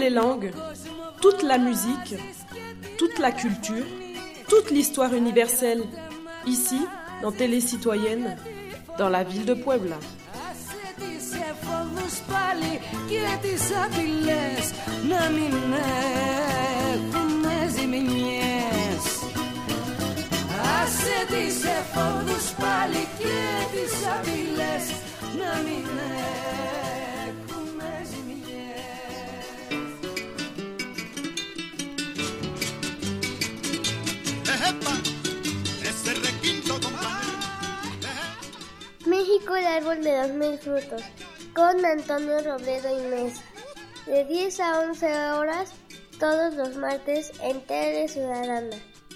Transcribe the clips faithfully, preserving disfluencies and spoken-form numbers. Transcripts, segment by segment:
les langues, toute la musique, toute la culture, toute l'histoire universelle, ici, dans Télé Citoyenne, dans la ville de Puebla. México, el árbol de los mil frutos, con Antonio Robledo y Mesa, de diez a once horas, todos los martes en Tele Ciudadana.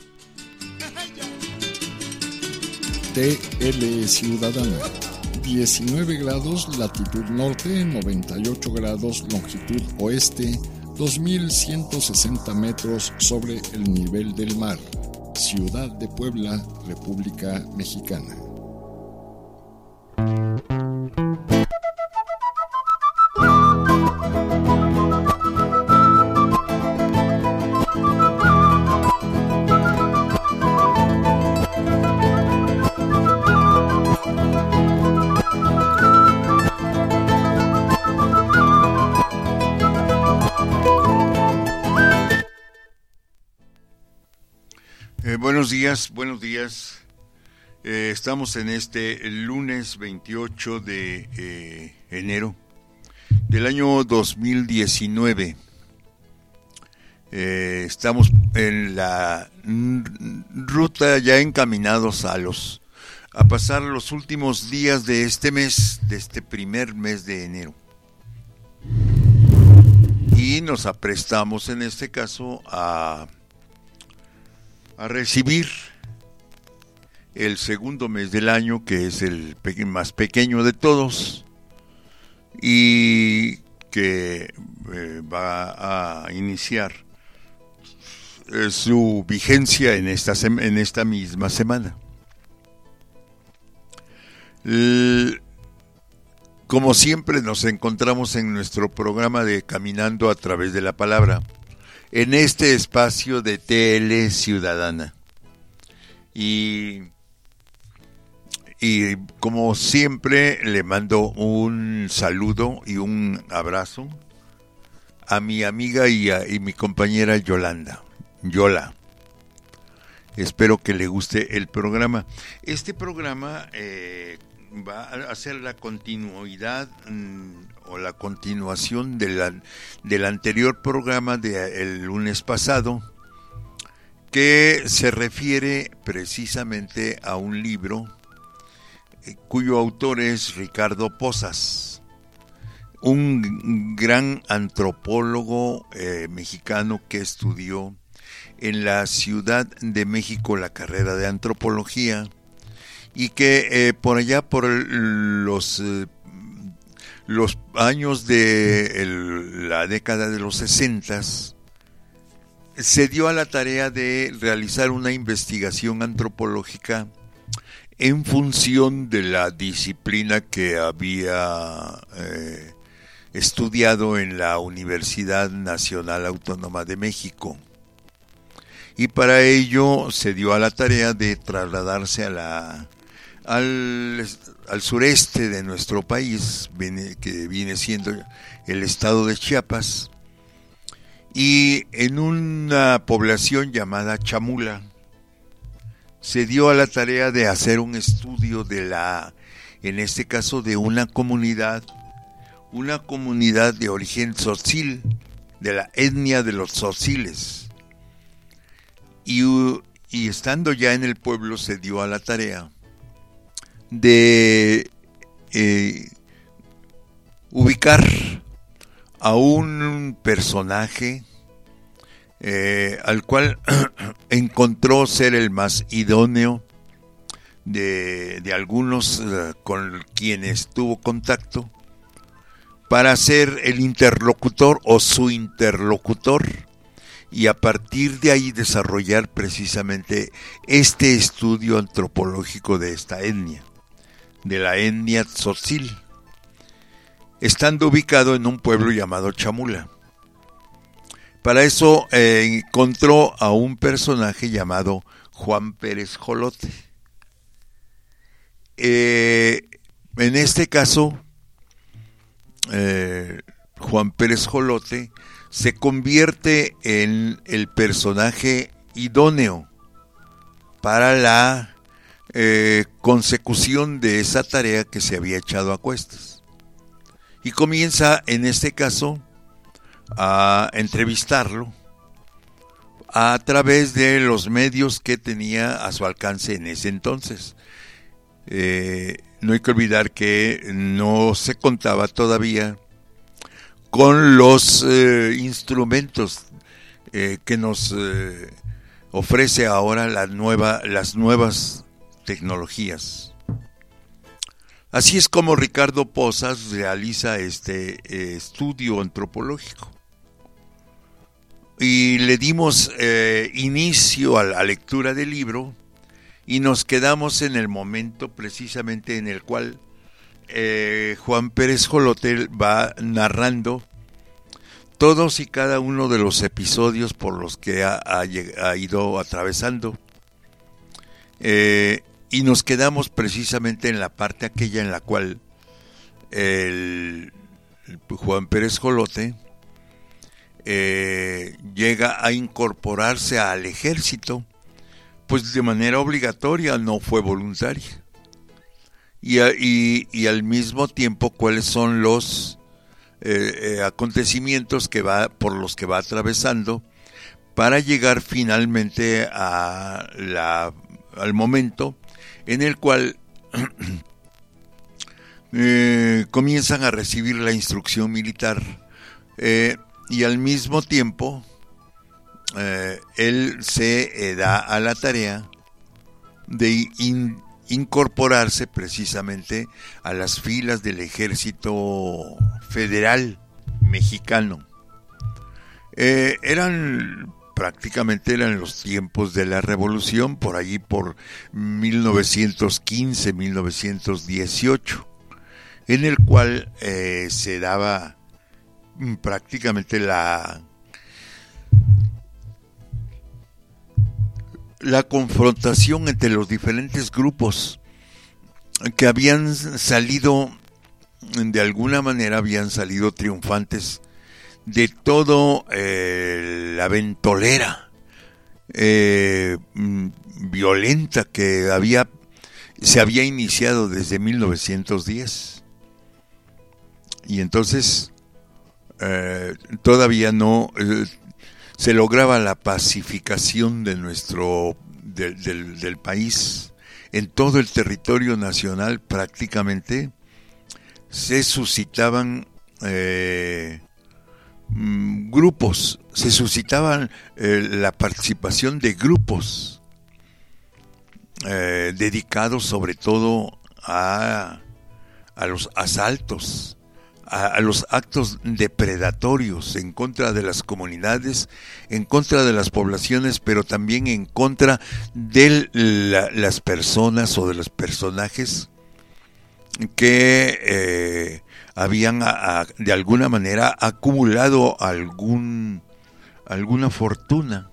T L Ciudadana, diecinueve grados latitud norte, noventa y ocho grados longitud oeste, dos mil ciento sesenta metros sobre el nivel del mar. Ciudad de Puebla, República Mexicana. Buenos días, buenos días. Eh, estamos en este lunes veintiocho de eh, enero del año dos mil diecinueve. Eh, estamos en la ruta ya encaminados a los a pasar los últimos días de este mes, de este primer mes de enero. Y nos aprestamos en este caso a a recibir el segundo mes del año, que es el pe- más pequeño de todos y que eh, va a iniciar eh, su vigencia en esta, sem- en esta misma semana. L- como siempre nos encontramos en nuestro programa de Caminando a través de la Palabra, en este espacio de T L Ciudadana. Y, y como siempre le mando un saludo y un abrazo a mi amiga y, a, y mi compañera Yolanda, Yola. Espero que le guste el programa. Este programa eh, va a ser la continuidad mmm, o la continuación de la, del anterior programa del lunes pasado, que se refiere precisamente a un libro eh, cuyo autor es Ricardo Posas, un gran antropólogo eh, mexicano que estudió en la Ciudad de México la carrera de antropología y que eh, por allá por el, los eh, los años de el, la década de los sesentas se dio a la tarea de realizar una investigación antropológica en función de la disciplina que había eh, estudiado en la Universidad Nacional Autónoma de México. Y para ello se dio a la tarea de trasladarse a la al, al sureste de nuestro país, viene, que viene siendo el estado de Chiapas, y en una población llamada Chamula se dio a la tarea de hacer un estudio de la, en este caso de una comunidad, una comunidad de origen tzotzil, de la etnia de los tzotziles. Y, y estando ya en el pueblo se dio a la tarea de eh, ubicar a un personaje eh, al cual encontró ser el más idóneo de, de algunos uh, con quienes tuvo contacto para ser el interlocutor o su interlocutor, y a partir de ahí desarrollar precisamente este estudio antropológico de esta etnia, de la etnia tzotzil, estando ubicado en un pueblo llamado Chamula. Para eso eh, encontró a un personaje llamado Juan Pérez Jolote. Eh, en este caso, eh, Juan Pérez Jolote se convierte en el personaje idóneo para la eh, consecución de esa tarea que se había echado a cuestas. Y comienza, en este caso, a entrevistarlo a través de los medios que tenía a su alcance en ese entonces. Eh, no hay que olvidar que no se contaba todavía con los eh, instrumentos eh, que nos eh, ofrece ahora la nueva, las nuevas tecnologías. Así es como Ricardo Pozas realiza este eh, estudio antropológico. Y le dimos eh, inicio a la lectura del libro y nos quedamos en el momento precisamente en el cual eh, Juan Pérez Jolote va narrando todos y cada uno de los episodios por los que ha, ha, ha ido atravesando. Eh, y nos quedamos precisamente en la parte aquella en la cual el, el Juan Pérez Jolote Eh, llega a incorporarse al ejército, pues de manera obligatoria, no fue voluntaria. Y, y, y al mismo tiempo, cuáles son los eh, eh, acontecimientos que va, por los que va atravesando para llegar finalmente a la, al momento en el cual eh, comienzan a recibir la instrucción militar. Eh, Y al mismo tiempo, eh, él se eh, da a la tarea de in, incorporarse precisamente a las filas del Ejército Federal Mexicano. Eh, eran prácticamente eran los tiempos de la Revolución, por allí por mil novecientos quince, mil novecientos dieciocho, en el cual eh, se daba prácticamente la la confrontación entre los diferentes grupos que habían salido, de alguna manera habían salido triunfantes de todo eh, la ventolera eh, violenta que había se había iniciado desde mil novecientos diez. Y entonces Eh, todavía no eh, se lograba la pacificación de nuestro de, de, del país. En todo el territorio nacional prácticamente se suscitaban eh, grupos, se suscitaban eh, la participación de grupos eh, dedicados sobre todo a, a los asaltos, a los actos depredatorios en contra de las comunidades, en contra de las poblaciones, pero también en contra de la, las personas o de los personajes que eh, habían a, a, de alguna manera acumulado algún alguna fortuna.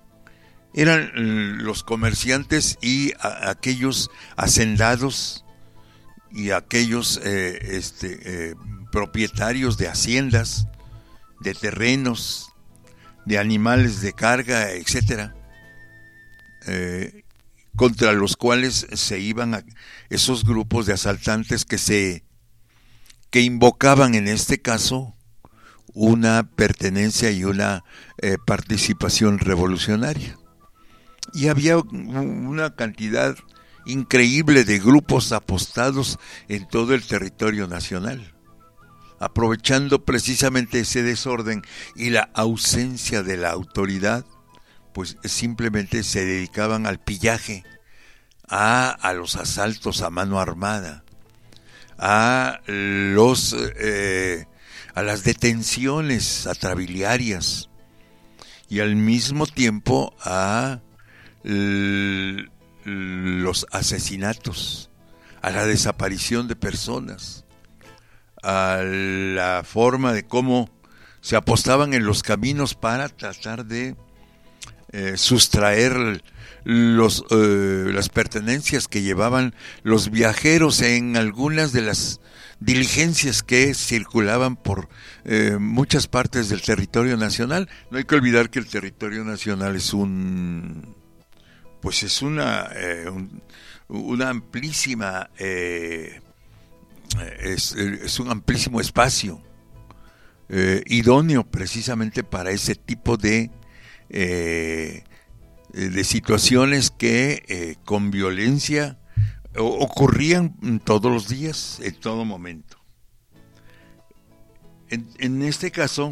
Eran los comerciantes y a, aquellos hacendados y aquellos eh, este, eh, propietarios de haciendas, de terrenos, de animales de carga, etcétera, eh, contra los cuales se iban a esos grupos de asaltantes que se que invocaban en este caso una pertenencia y una eh, participación revolucionaria. Y había una cantidad increíble de grupos apostados en todo el territorio nacional, aprovechando precisamente ese desorden y la ausencia de la autoridad, pues simplemente se dedicaban al pillaje, a, a los asaltos a mano armada, a los eh, a las detenciones atrabiliarias y al mismo tiempo a l, los asesinatos, a la desaparición de personas, a la forma de cómo se apostaban en los caminos para tratar de eh, sustraer los, eh, las pertenencias que llevaban los viajeros en algunas de las diligencias que circulaban por eh, muchas partes del territorio nacional. No hay que olvidar que el territorio nacional es un, pues es una, eh, un, una amplísima, eh, es, es un amplísimo espacio eh, idóneo precisamente para ese tipo de eh, de situaciones que eh, con violencia ocurrían todos los días, en todo momento. En, en este caso,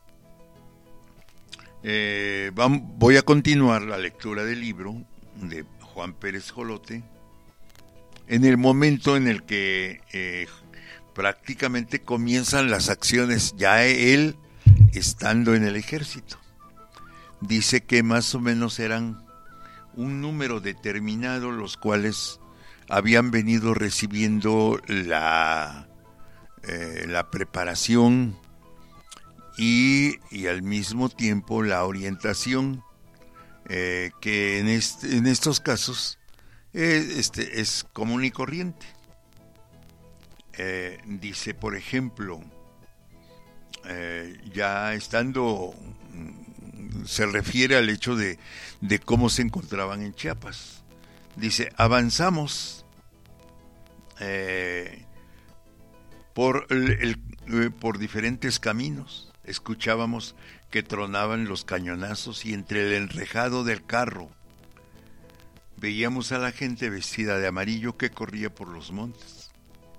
eh, vamos, voy a continuar la lectura del libro de Juan Pérez Jolote, en el momento en el que eh, prácticamente comienzan las acciones, ya él estando en el ejército. Dice que más o menos eran un número determinado los cuales habían venido recibiendo la, eh, la preparación y, y al mismo tiempo la orientación, eh, que en, este, en estos casos eh, este, es común y corriente. Eh, dice, por ejemplo, eh, ya estando, se refiere al hecho de, de cómo se encontraban en Chiapas. Dice, avanzamos eh, por, el, el, eh, por diferentes caminos. Escuchábamos que tronaban los cañonazos y entre el enrejado del carro veíamos a la gente vestida de amarillo que corría por los montes.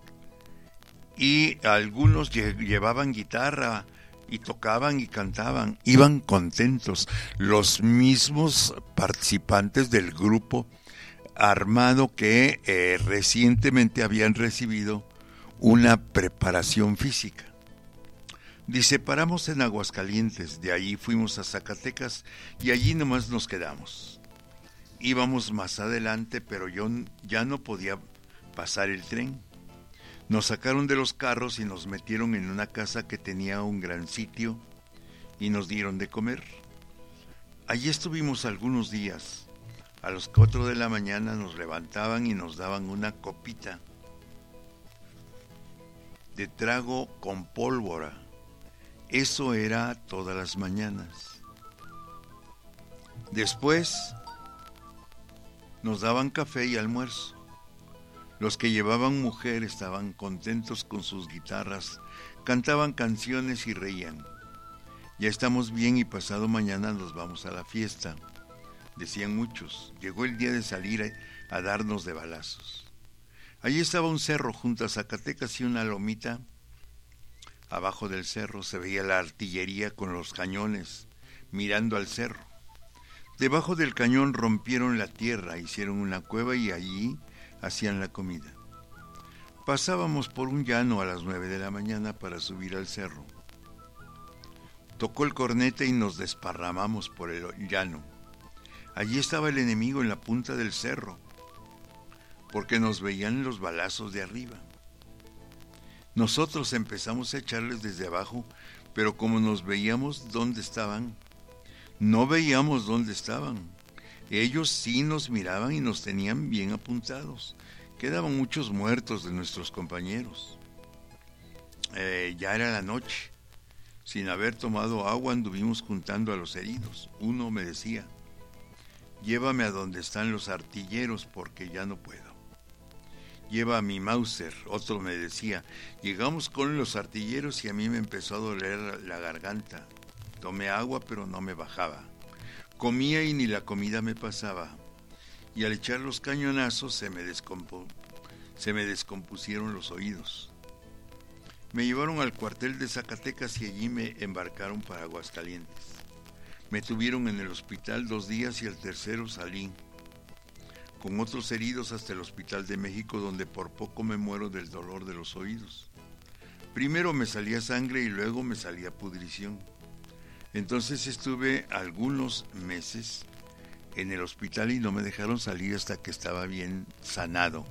Y algunos lle- llevaban guitarra y tocaban y cantaban, iban contentos, los mismos participantes del grupo armado que eh, recientemente habían recibido una preparación física. Dice, paramos en Aguascalientes, de ahí fuimos a Zacatecas y allí nomás nos quedamos. Íbamos más adelante, pero yo ya no podía pasar el tren. Nos sacaron de los carros y nos metieron en una casa que tenía un gran sitio y nos dieron de comer. Allí estuvimos algunos días. A las cuatro de la mañana nos levantaban y nos daban una copita de trago con pólvora. Eso era todas las mañanas. Después nos daban café y almuerzo. Los que llevaban mujer estaban contentos con sus guitarras, cantaban canciones y reían. Ya estamos bien y pasado mañana nos vamos a la fiesta, decían muchos. Llegó el día de salir a, a darnos de balazos. Allí estaba un cerro junto a Zacatecas y una lomita. Abajo del cerro se veía la artillería con los cañones, mirando al cerro. Debajo del cañón rompieron la tierra, hicieron una cueva y allí hacían la comida. Pasábamos por un llano a las nueve de la mañana para subir al cerro. Tocó el cornete y nos desparramamos por el llano. Allí estaba el enemigo en la punta del cerro, porque nos veían los balazos de arriba. Nosotros empezamos a echarles desde abajo, pero como nos veíamos dónde estaban, no veíamos dónde estaban. Ellos sí nos miraban y nos tenían bien apuntados. Quedaban muchos muertos de nuestros compañeros. Eh, ya era la noche. Sin haber tomado agua anduvimos juntando a los heridos. Uno me decía, llévame a donde están los artilleros porque ya no puedo. Lleva a mi Mauser. Otro me decía, llegamos con los artilleros y a mí me empezó a doler la garganta. Tomé agua pero no me bajaba. Comía y ni la comida me pasaba, y al echar los cañonazos se me, descompu- se me descompusieron los oídos. Me llevaron al cuartel de Zacatecas y allí me embarcaron para Aguascalientes. Me tuvieron en el hospital dos días y al tercero salí, con otros heridos hasta el Hospital de México, donde por poco me muero del dolor de los oídos. Primero me salía sangre y luego me salía pudrición. Entonces estuve algunos meses en el hospital y no me dejaron salir hasta que estaba bien sanado.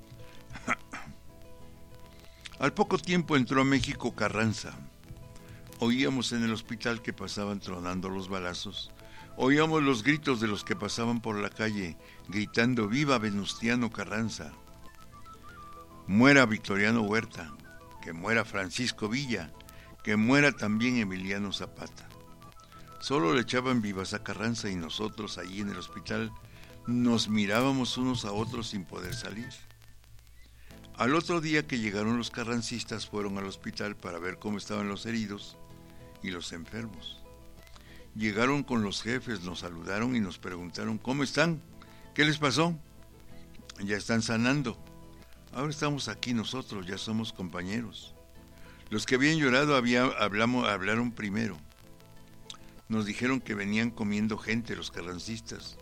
Al poco tiempo entró a México Carranza. Oíamos en el hospital que pasaban tronando los balazos. Oíamos los gritos de los que pasaban por la calle, gritando «¡Viva Venustiano Carranza! ¡Muera Victoriano Huerta! ¡Que muera Francisco Villa! ¡Que muera también Emiliano Zapata!». Solo le echaban vivas a Carranza y nosotros allí en el hospital nos mirábamos unos a otros sin poder salir. Al otro día que llegaron los carrancistas fueron al hospital para ver cómo estaban los heridos y los enfermos. Llegaron con los jefes, nos saludaron y nos preguntaron ¿cómo están? ¿Qué les pasó? Ya están sanando. Ahora estamos aquí nosotros, ya somos compañeros. Los que habían llorado había, hablamos, hablaron primero. Nos dijeron que venían comiendo gente los carrancistas.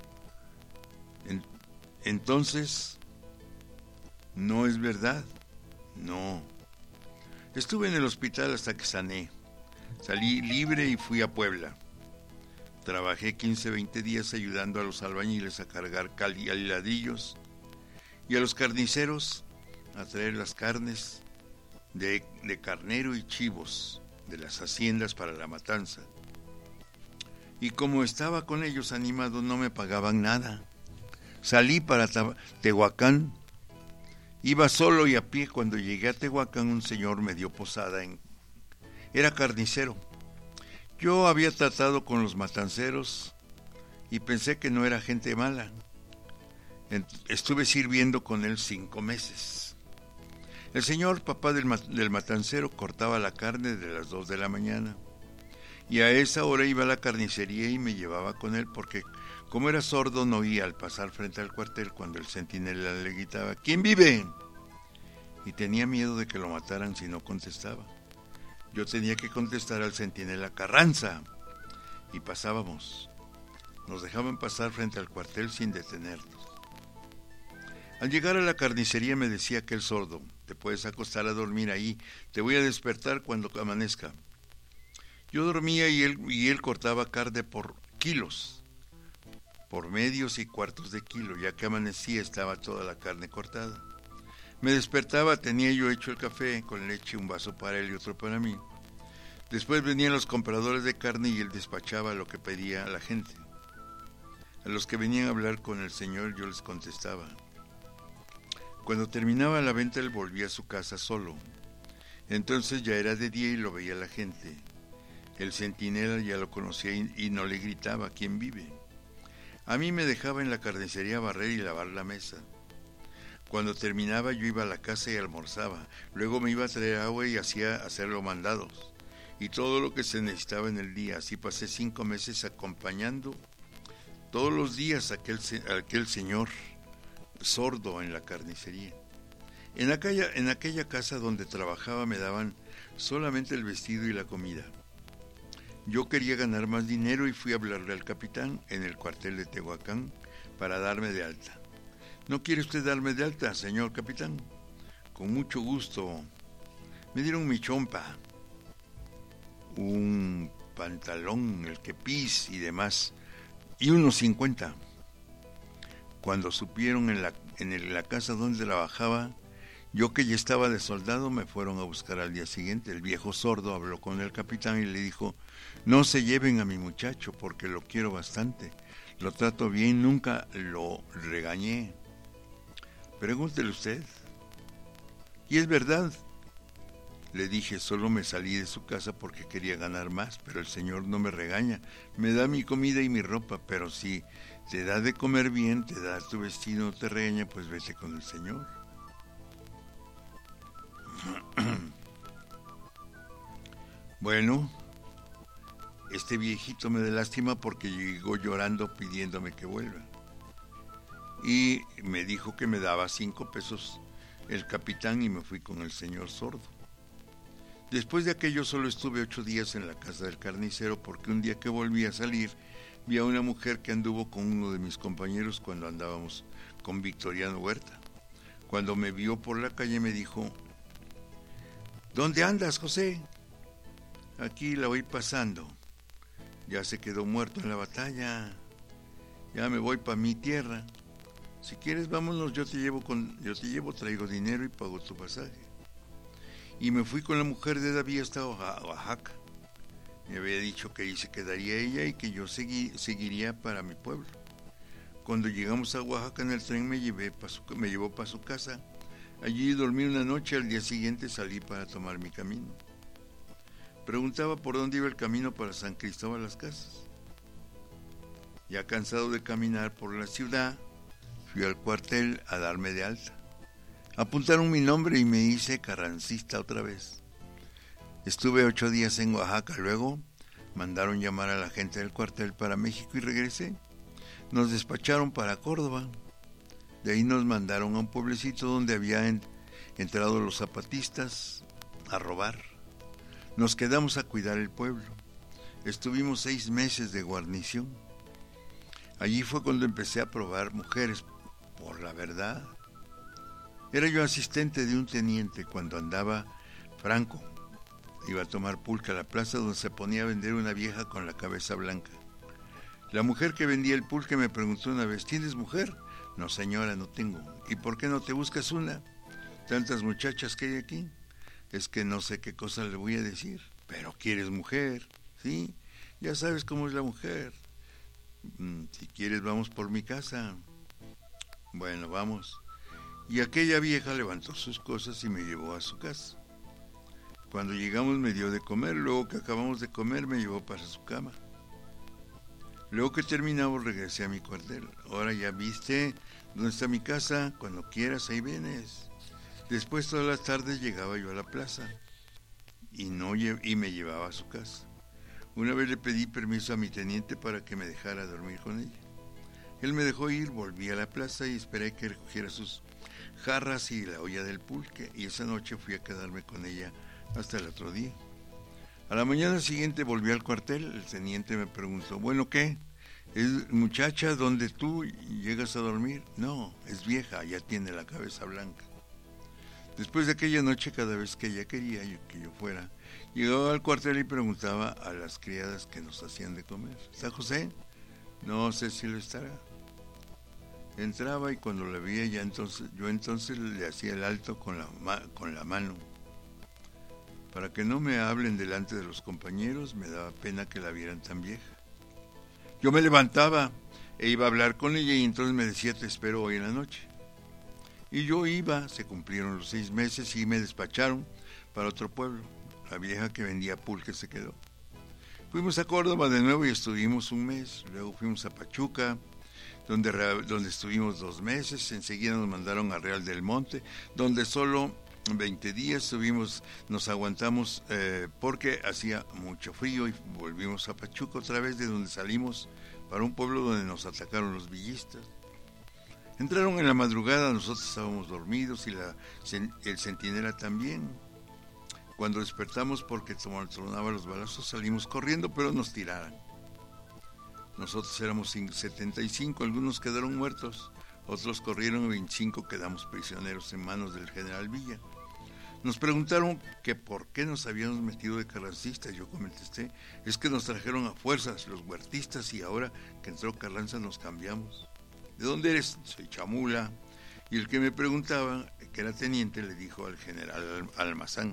En, entonces, no es verdad. No. Estuve en el hospital hasta que sané. Salí libre y fui a Puebla. Trabajé quince, veinte días ayudando a los albañiles a cargar cal y ladrillos y a los carniceros a traer las carnes de, de carnero y chivos de las haciendas para la matanza. Y como estaba con ellos animado, no me pagaban nada. Salí para Tehuacán. Iba solo y a pie. Cuando llegué a Tehuacán, un señor me dio posada. En... Era carnicero. Yo había tratado con los matanceros y pensé que no era gente mala. Estuve sirviendo con él cinco meses. El señor, papá del, del matancero, cortaba la carne de las dos de la mañana. Y a esa hora iba a la carnicería y me llevaba con él porque, como era sordo, no oía al pasar frente al cuartel cuando el centinela le gritaba «¿Quién vive?». Y tenía miedo de que lo mataran si no contestaba. Yo tenía que contestar al centinela «Carranza». Y pasábamos. Nos dejaban pasar frente al cuartel sin detenernos. Al llegar a la carnicería me decía aquel sordo «Te puedes acostar a dormir ahí, te voy a despertar cuando amanezca». Yo dormía y él, y él cortaba carne por kilos, por medios y cuartos de kilo, ya que amanecía estaba toda la carne cortada. Me despertaba, tenía yo hecho el café con leche, un vaso para él y otro para mí. Después venían los compradores de carne y él despachaba lo que pedía la gente. A los que venían a hablar con el señor yo les contestaba. Cuando terminaba la venta él volvía a su casa solo. Entonces ya era de día y lo veía la gente. El centinela ya lo conocía y, y no le gritaba «¿Quién vive?». A mí me dejaba en la carnicería barrer y lavar la mesa. Cuando terminaba yo iba a la casa y almorzaba. Luego me iba a traer agua y hacía hacer los mandados. Y todo lo que se necesitaba en el día. Así pasé cinco meses acompañando todos los días a aquel, a aquel señor sordo en la carnicería. En aquella, en aquella casa donde trabajaba me daban solamente el vestido y la comida. Yo quería ganar más dinero y fui a hablarle al capitán en el cuartel de Tehuacán para darme de alta. ¿No quiere usted darme de alta, señor capitán? Con mucho gusto. Me dieron mi chompa, un pantalón, el kepis y demás, y unos cincuenta. Cuando supieron en la, en la casa donde trabajaba, yo que ya estaba de soldado, me fueron a buscar al día siguiente. El viejo sordo habló con el capitán y le dijo: «No se lleven a mi muchacho porque lo quiero bastante. Lo trato bien, nunca lo regañé. Pregúntele usted». Y es verdad. Le dije, solo me salí de su casa porque quería ganar más, pero el señor no me regaña. Me da mi comida y mi ropa, pero si te da de comer bien, te da tu vestido, no te regaña, pues vete con el señor. Bueno, este viejito me da lástima porque llegó llorando pidiéndome que vuelva. Y me dijo que me daba cinco pesos el capitán y me fui con el señor sordo. Después de aquello solo estuve ocho días en la casa del carnicero porque un día que volví a salir vi a una mujer que anduvo con uno de mis compañeros cuando andábamos con Victoriano Huerta. Cuando me vio por la calle me dijo: «¿Dónde andas, José?». «Aquí la voy pasando. Ya se quedó muerto en la batalla. Ya me voy para mi tierra. Si quieres vámonos, yo te llevo con, yo te llevo, traigo dinero y pago tu pasaje». Y me fui con la mujer de David hasta Oaxaca. Me había dicho que ahí se quedaría ella y que yo segui, seguiría para mi pueblo. Cuando llegamos a Oaxaca en el tren me, llevé pa su, me llevó para su casa. Allí dormí una noche, al día siguiente salí para tomar mi camino. Preguntaba por dónde iba el camino para San Cristóbal Las Casas. Ya cansado de caminar por la ciudad, fui al cuartel a darme de alta. Apuntaron mi nombre y me hice carrancista otra vez. Estuve ocho días en Oaxaca, luego mandaron llamar a la gente del cuartel para México y regresé. Nos despacharon para Córdoba. De ahí nos mandaron a un pueblecito donde habían entrado los zapatistas a robar. Nos quedamos a cuidar el pueblo. Estuvimos seis meses de guarnición. Allí fue cuando empecé a probar mujeres, por la verdad. Era yo asistente de un teniente cuando andaba Franco. Iba a tomar pulque a la plaza donde se ponía a vender una vieja con la cabeza blanca. La mujer que vendía el pulque me preguntó una vez, ¿tienes mujer? No, señora, no tengo. ¿Y por qué no te buscas una? Tantas muchachas que hay aquí. Es que no sé qué cosa le voy a decir. Pero quieres mujer, ¿sí? Ya sabes cómo es la mujer. Si quieres vamos por mi casa. Bueno, vamos. Y aquella vieja levantó sus cosas y me llevó a su casa. Cuando llegamos me dio de comer, luego que acabamos de comer me llevó para su cama. Luego que terminamos regresé a mi cuartel. Ahora ya viste dónde está mi casa, cuando quieras ahí vienes. Después todas las tardes llegaba yo a la plaza y, no, y me llevaba a su casa. Una vez le pedí permiso a mi teniente para que me dejara dormir con ella. Él me dejó ir, volví a la plaza y esperé que recogiera sus jarras y la olla del pulque, y esa noche fui a quedarme con ella hasta el otro día. A la mañana siguiente volví al cuartel. El teniente me preguntó, bueno, ¿qué? ¿Es muchacha donde tú llegas a dormir? No, es vieja, ya tiene la cabeza blanca. Después de aquella noche, cada vez que ella quería que yo fuera, llegaba al cuartel y preguntaba a las criadas que nos hacían de comer, ¿está José? No sé si lo estará. Entraba y cuando la veía ya entonces, yo entonces le hacía el alto con la, con la mano. Para que no me hablen delante de los compañeros, me daba pena que la vieran tan vieja. Yo me levantaba e iba a hablar con ella y entonces me decía, te espero hoy en la noche. Y yo iba, se cumplieron los seis meses y me despacharon para otro pueblo. La vieja que vendía pulque se quedó. Fuimos a Córdoba de nuevo y estuvimos un mes. Luego fuimos a Pachuca, donde, donde estuvimos dos meses. Enseguida nos mandaron a Real del Monte, donde solo veinte días estuvimos, nos aguantamos eh, porque hacía mucho frío y volvimos a Pachuca otra vez, de donde salimos para un pueblo donde nos atacaron los villistas. Entraron en la madrugada, nosotros estábamos dormidos y la, el centinela también. Cuando despertamos porque tronaban los balazos salimos corriendo, pero nos tiraron. Nosotros éramos setenta y cinco, algunos quedaron muertos, otros corrieron y veinticinco quedamos prisioneros en manos del general Villa. Nos preguntaron que por qué nos habíamos metido de carrancistas. Yo contesté, es que nos trajeron a fuerzas los huertistas y ahora que entró Carranza nos cambiamos. ¿De dónde eres? Soy chamula. Y el que me preguntaba, que era teniente, le dijo al general Almazán,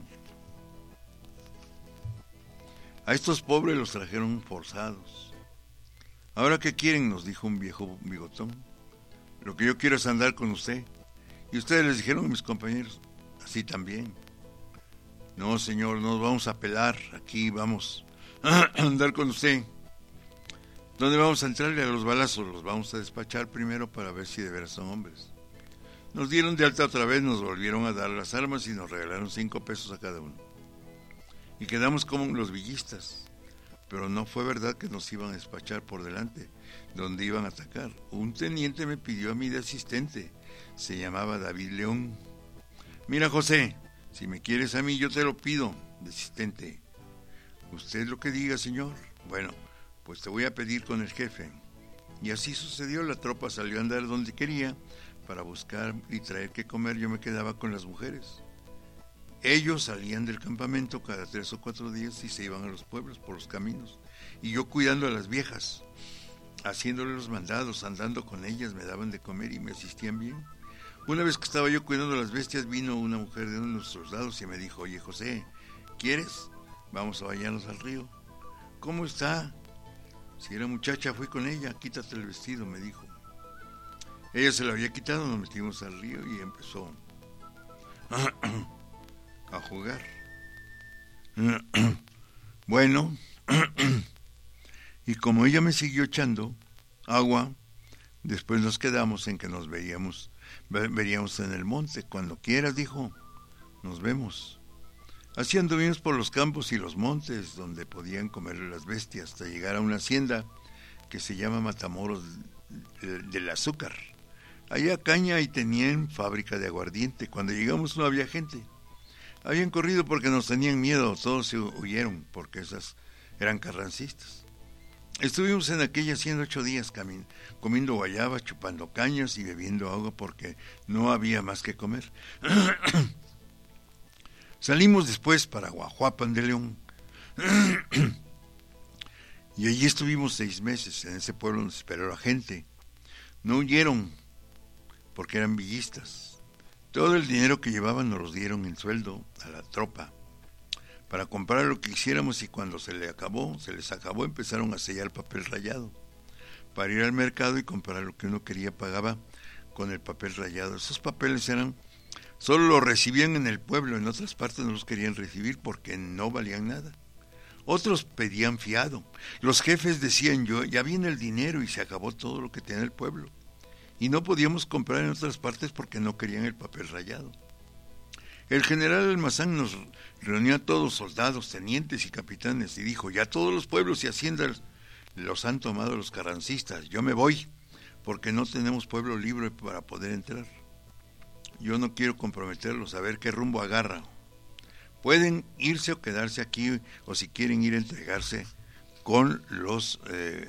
a estos pobres los trajeron forzados. ¿Ahora qué quieren?, nos dijo un viejo bigotón. Lo que yo quiero es andar con usted. Y ustedes les dijeron a mis compañeros, así también. No, señor, nos vamos a pelar, aquí vamos a andar con usted. ¿Dónde vamos a entrarle a los balazos? Los vamos a despachar primero para ver si de veras son hombres. Nos dieron de alta otra vez, nos volvieron a dar las armas y nos regalaron cinco pesos a cada uno. Y quedamos como los villistas. Pero no fue verdad que nos iban a despachar por delante, donde iban a atacar. Un teniente me pidió a mí de asistente, se llamaba David León. Mira, José, si me quieres a mí, yo te lo pido, de asistente. Usted lo que diga, señor. Bueno, pues te voy a pedir con el jefe. Y así sucedió, la tropa salió a andar donde quería, para buscar y traer que comer. Yo me quedaba con las mujeres. Ellos salían del campamento cada tres o cuatro días y se iban a los pueblos por los caminos. Y yo cuidando a las viejas, haciéndole los mandados, andando con ellas, me daban de comer y me asistían bien. Una vez que estaba yo cuidando a las bestias, vino una mujer de uno de los soldados y me dijo, oye, José, ¿quieres? Vamos a bañarnos al río. ¿cómo está? Si era muchacha, fui con ella, quítate el vestido, me dijo. Ella se lo había quitado, nos metimos al río y empezó a jugar. Bueno, y como ella me siguió echando agua, después nos quedamos en que nos veíamos, veríamos en el monte. Cuando quieras, dijo, nos vemos. Así anduvimos por los campos y los montes donde podían comer las bestias hasta llegar a una hacienda que se llama Matamoros del Azúcar. Allá caña y tenían fábrica de aguardiente. Cuando llegamos no había gente. Habían corrido porque nos tenían miedo, todos se huyeron porque esas eran carrancistas. Estuvimos en aquella hacienda ocho días camin- comiendo guayaba, chupando cañas y bebiendo agua porque no había más que comer. Salimos después para Guajuapan de León. Y allí estuvimos seis meses. En ese pueblo nos esperó la gente. No huyeron porque eran villistas. Todo el dinero que llevaban nos lo dieron en sueldo a la tropa para comprar lo que quisiéramos, y cuando se les acabó, se les acabó, empezaron a sellar papel rayado para ir al mercado y comprar lo que uno quería. Pagaba con el papel rayado. Esos papeles eran, solo los recibían en el pueblo, en otras partes no los querían recibir porque no valían nada. Otros pedían fiado. Los jefes decían, yo, ya viene el dinero y se acabó todo lo que tenía el pueblo. Y no podíamos comprar en otras partes porque no querían el papel rayado. El general Almazán nos reunió a todos, soldados, tenientes y capitanes, y dijo, ya todos los pueblos y haciendas los han tomado los carrancistas, yo me voy, porque no tenemos pueblo libre para poder entrar. Yo no quiero comprometerlos a ver qué rumbo agarra. Pueden irse o quedarse aquí, o si quieren ir a entregarse con los eh,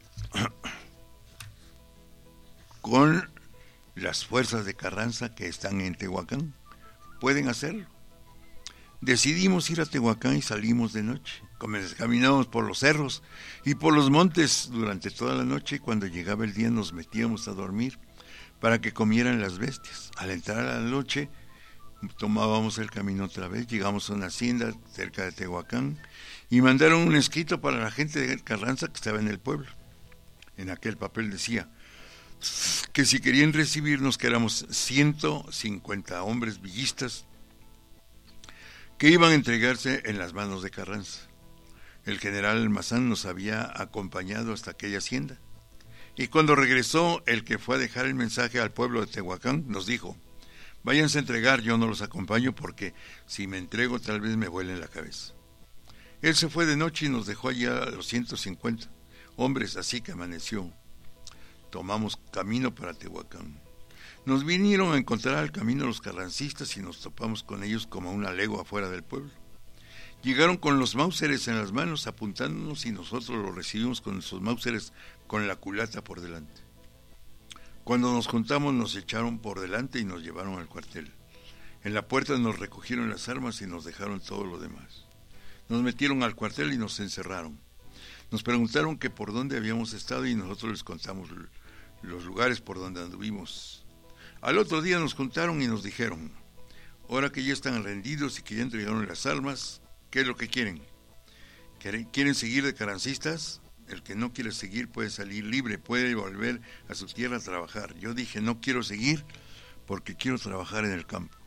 con las fuerzas de Carranza que están en Tehuacán. Pueden hacerlo. Decidimos ir a Tehuacán y salimos de noche. Caminamos por los cerros y por los montes durante toda la noche, y cuando llegaba el día nos metíamos a dormir para que comieran las bestias. Al entrar a la noche tomábamos el camino otra vez, llegamos a una hacienda cerca de Tehuacán y mandaron un escrito para la gente de Carranza que estaba en el pueblo. En aquel papel decía que si querían recibirnos, que éramos ciento cincuenta hombres villistas que iban a entregarse en las manos de Carranza. El general Almazán nos había acompañado hasta aquella hacienda, y cuando regresó el que fue a dejar el mensaje al pueblo de Tehuacán, nos dijo, váyanse a entregar, yo no los acompaño porque si me entrego tal vez me vuelen la cabeza. Él se fue de noche y nos dejó allá a los ciento cincuenta hombres, así que amaneció. Tomamos camino para Tehuacán. Nos vinieron a encontrar al camino los carrancistas y nos topamos con ellos como a una legua afuera del pueblo. Llegaron con los mauseres en las manos apuntándonos y nosotros los recibimos con esos mauseres con la culata por delante. Cuando nos juntamos nos echaron por delante y nos llevaron al cuartel. En la puerta nos recogieron las armas y nos dejaron todo lo demás. Nos metieron al cuartel y nos encerraron. Nos preguntaron que por dónde habíamos estado y nosotros les contamos los lugares por donde anduvimos. Al otro día nos contaron y nos dijeron, ahora que ya están rendidos y que ya entregaron las armas, ¿qué es lo que quieren? ¿Quieren seguir de carrancistas? El que no quiere seguir puede salir libre, puede volver a su tierra a trabajar. Yo dije, no quiero seguir porque quiero trabajar en el campo.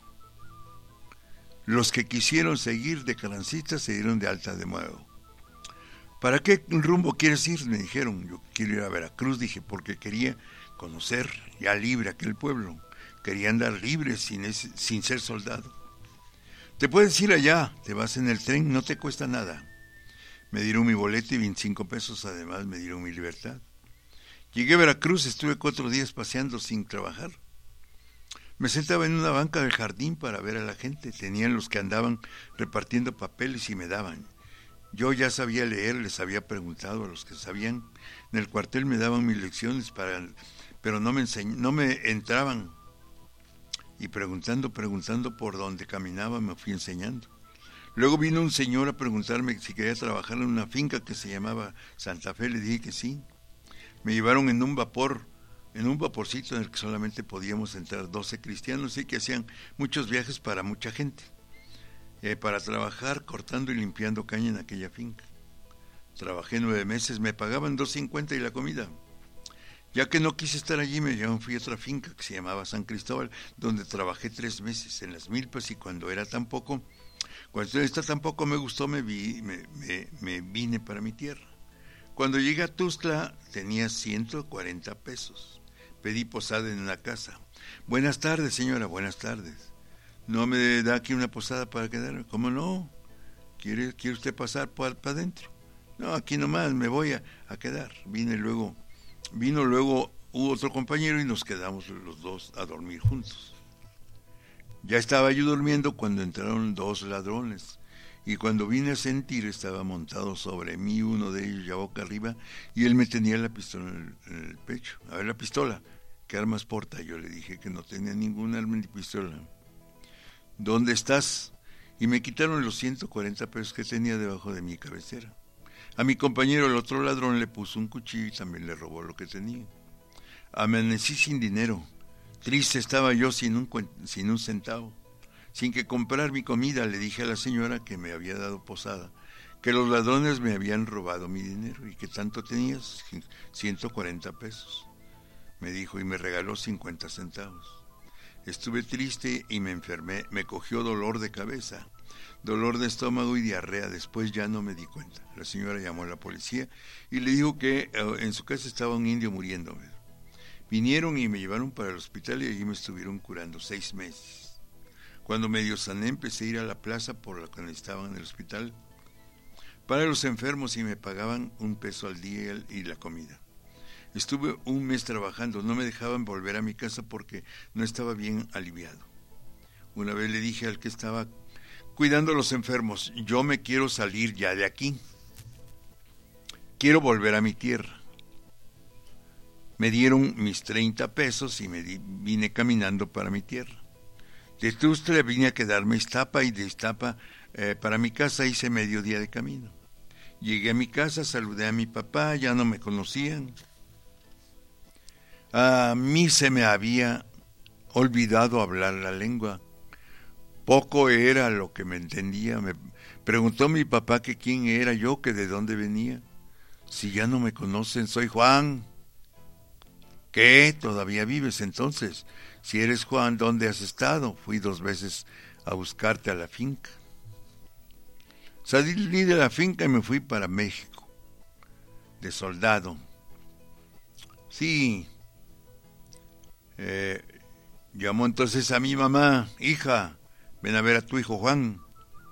Los que quisieron seguir de carrancistas se dieron de alta de nuevo. ¿Para qué rumbo quieres ir? Me dijeron. Yo quiero ir a Veracruz, dije, porque quería conocer ya libre aquel pueblo. Quería andar libre sin, ese, sin ser soldado. Te puedes ir allá, te vas en el tren, no te cuesta nada. Me dieron mi boleto y veinticinco pesos, además me dieron mi libertad. Llegué a Veracruz, estuve cuatro días paseando sin trabajar. Me sentaba en una banca del jardín para ver a la gente. Tenían los que andaban repartiendo papeles y me daban. Yo ya sabía leer, les había preguntado a los que sabían. En el cuartel me daban mis lecciones, para, pero no me, enseñ- no me entraban. Y preguntando, preguntando por donde caminaba me fui enseñando. Luego vino un señor a preguntarme si quería trabajar en una finca que se llamaba Santa Fe. Le dije que sí. Me llevaron en un vapor, en un vaporcito en el que solamente podíamos entrar doce cristianos y que hacían muchos viajes para mucha gente, eh, para trabajar cortando y limpiando caña en aquella finca. Trabajé nueve meses, me pagaban dos cincuenta y la comida. Ya que no quise estar allí, me llevaron, fui a otra finca que se llamaba San Cristóbal, donde trabajé tres meses en las milpas, y cuando era tan poco, cuando esta tampoco me gustó, me, vi, me, me, me vine para mi tierra. Cuando llegué a Tuxtla tenía ciento cuarenta pesos. Pedí posada en una casa. Buenas tardes, señora, buenas tardes. ¿No me da aquí una posada para quedarme? ¿Cómo no? ¿Quiere, quiere usted pasar para adentro? No, aquí nomás me voy a, a quedar. Vine luego, vino luego hubo otro compañero y nos quedamos los dos a dormir juntos. Ya estaba yo durmiendo cuando entraron dos ladrones, y cuando vine a sentir estaba montado sobre mí uno de ellos ya boca arriba, y él me tenía la pistola en el, en el pecho. A ver la pistola, ¿qué armas porta? Yo le dije que no tenía ningún arma ni pistola. ¿Dónde estás? Y me quitaron los ciento cuarenta pesos que tenía debajo de mi cabecera. A mi compañero, el otro ladrón, le puso un cuchillo y también le robó lo que tenía. Amanecí sin dinero. Triste estaba yo sin un, sin un centavo. Sin que comprar mi comida, le dije a la señora que me había dado posada, que los ladrones me habían robado mi dinero y que tanto tenías, ciento cuarenta pesos. Me dijo y me regaló cincuenta centavos. Estuve triste y me enfermé, me cogió dolor de cabeza, dolor de estómago y diarrea. Después ya no me di cuenta. La señora llamó a la policía y le dijo que uh, en su casa estaba un indio muriéndome. Vinieron y me llevaron para el hospital y allí me estuvieron curando seis meses. Cuando medio sané, empecé a ir a la plaza por la que necesitaban en el hospital para los enfermos y me pagaban un peso al día y la comida. Estuve un mes trabajando, no me dejaban volver a mi casa porque no estaba bien aliviado. Una vez le dije al que estaba cuidando a los enfermos, yo me quiero salir ya de aquí. Quiero volver a mi tierra. Me dieron mis treinta pesos y me di, vine caminando para mi tierra. De Tuxtla vine a quedarme a Iztapa y de Iztapa eh, para mi casa hice medio día de camino. Llegué a mi casa, saludé a mi papá, ya no me conocían. A mí se me había olvidado hablar la lengua. Poco era lo que me entendía. Me preguntó mi papá que quién era yo, que de dónde venía. Si ya no me conocen, soy Juan. ¿Qué? ¿Todavía vives entonces? Si eres Juan, ¿dónde has estado? Fui dos veces a buscarte a la finca. Salí de la finca y me fui para México, de soldado. Sí. Eh, llamó entonces a mi mamá, hija, ven a ver a tu hijo Juan.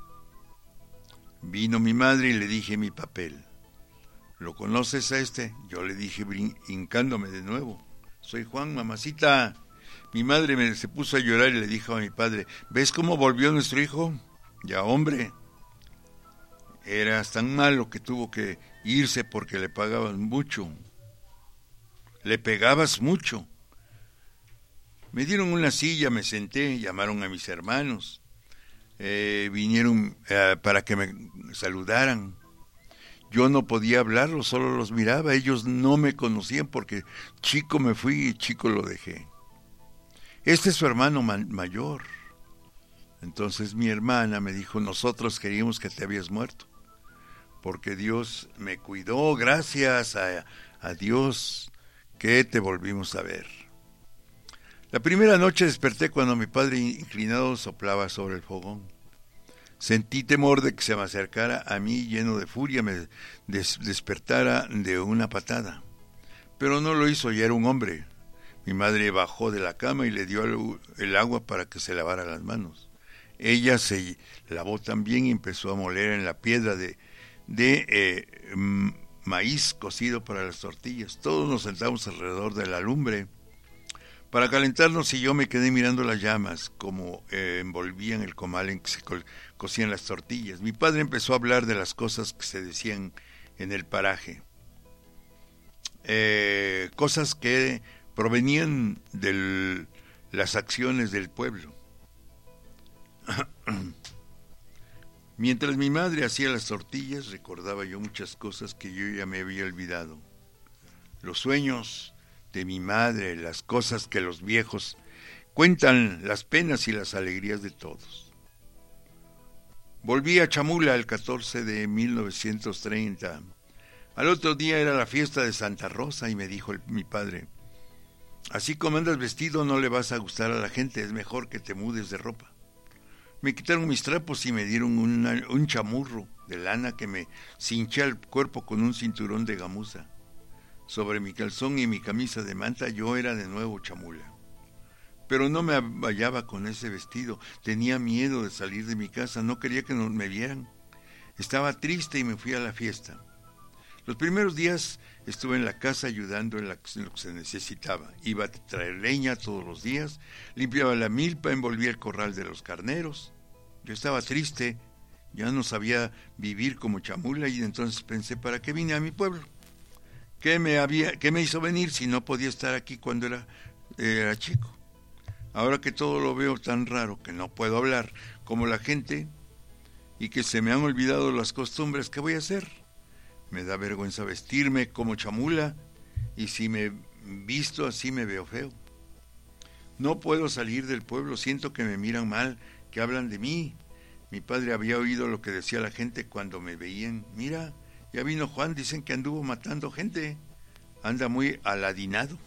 Vino mi madre y le dije mi papel. ¿Lo conoces a este? Yo le dije hincándome de nuevo. Soy Juan, mamacita. Mi madre me, se puso a llorar y le dijo a mi padre, ¿ves cómo volvió nuestro hijo? Ya, hombre. Era tan malo que tuvo que irse porque le pagaban mucho. Le pegabas mucho. Me dieron una silla, me senté, llamaron a mis hermanos. Eh, vinieron eh, para que me saludaran. Yo no podía hablarlos, solo los miraba. Ellos no me conocían porque chico me fui y chico lo dejé. Este es su hermano ma- mayor. Entonces mi hermana me dijo, nosotros queríamos que te habías muerto, porque Dios me cuidó, gracias a, a Dios que te volvimos a ver. La primera noche desperté cuando mi padre inclinado soplaba sobre el fogón. Sentí temor de que se me acercara a mí lleno de furia, me des- despertara de una patada. Pero no lo hizo, ya era un hombre. Mi madre bajó de la cama y le dio el, el agua para que se lavara las manos. Ella se lavó también y empezó a moler en la piedra de, de eh, maíz cocido para las tortillas. Todos nos sentamos alrededor de la lumbre para calentarnos y yo me quedé mirando las llamas, como eh, envolvían el comal en que se co- cocían las tortillas. Mi padre empezó a hablar de las cosas que se decían en el paraje, eh, cosas que provenían de las acciones del pueblo. Mientras mi madre hacía las tortillas, recordaba yo muchas cosas que yo ya me había olvidado. Los sueños de mi madre, las cosas que los viejos cuentan, las penas y las alegrías de todos. Volví a Chamula el catorce de mil novecientos treinta Al otro día era la fiesta de Santa Rosa y me dijo el, mi padre: así como andas vestido no le vas a gustar a la gente, es mejor que te mudes de ropa. Me quitaron mis trapos y me dieron una, un chamurro de lana que me cinché el cuerpo con un cinturón de gamuza. Sobre mi calzón y mi camisa de manta yo era de nuevo chamula. Pero no me hallaba con ese vestido, tenía miedo de salir de mi casa, no quería que no me vieran. Estaba triste y me fui a la fiesta. Los primeros días estuve en la casa ayudando en, la, en lo que se necesitaba. Iba a traer leña todos los días, limpiaba la milpa, envolvía el corral de los carneros. Yo estaba triste, ya no sabía vivir como chamula y entonces pensé, ¿para qué vine a mi pueblo? ¿Qué me, había, qué me hizo venir si no podía estar aquí cuando era, era chico? Ahora que todo lo veo tan raro, que no puedo hablar como la gente y que se me han olvidado las costumbres, ¿qué voy a hacer? Me da vergüenza vestirme como chamula y si me visto así me veo feo. No puedo salir del pueblo, siento que me miran mal, que hablan de mí. Mi padre había oído lo que decía la gente cuando me veían. Mira, ya vino Juan, dicen que anduvo matando gente. Anda muy aladinado.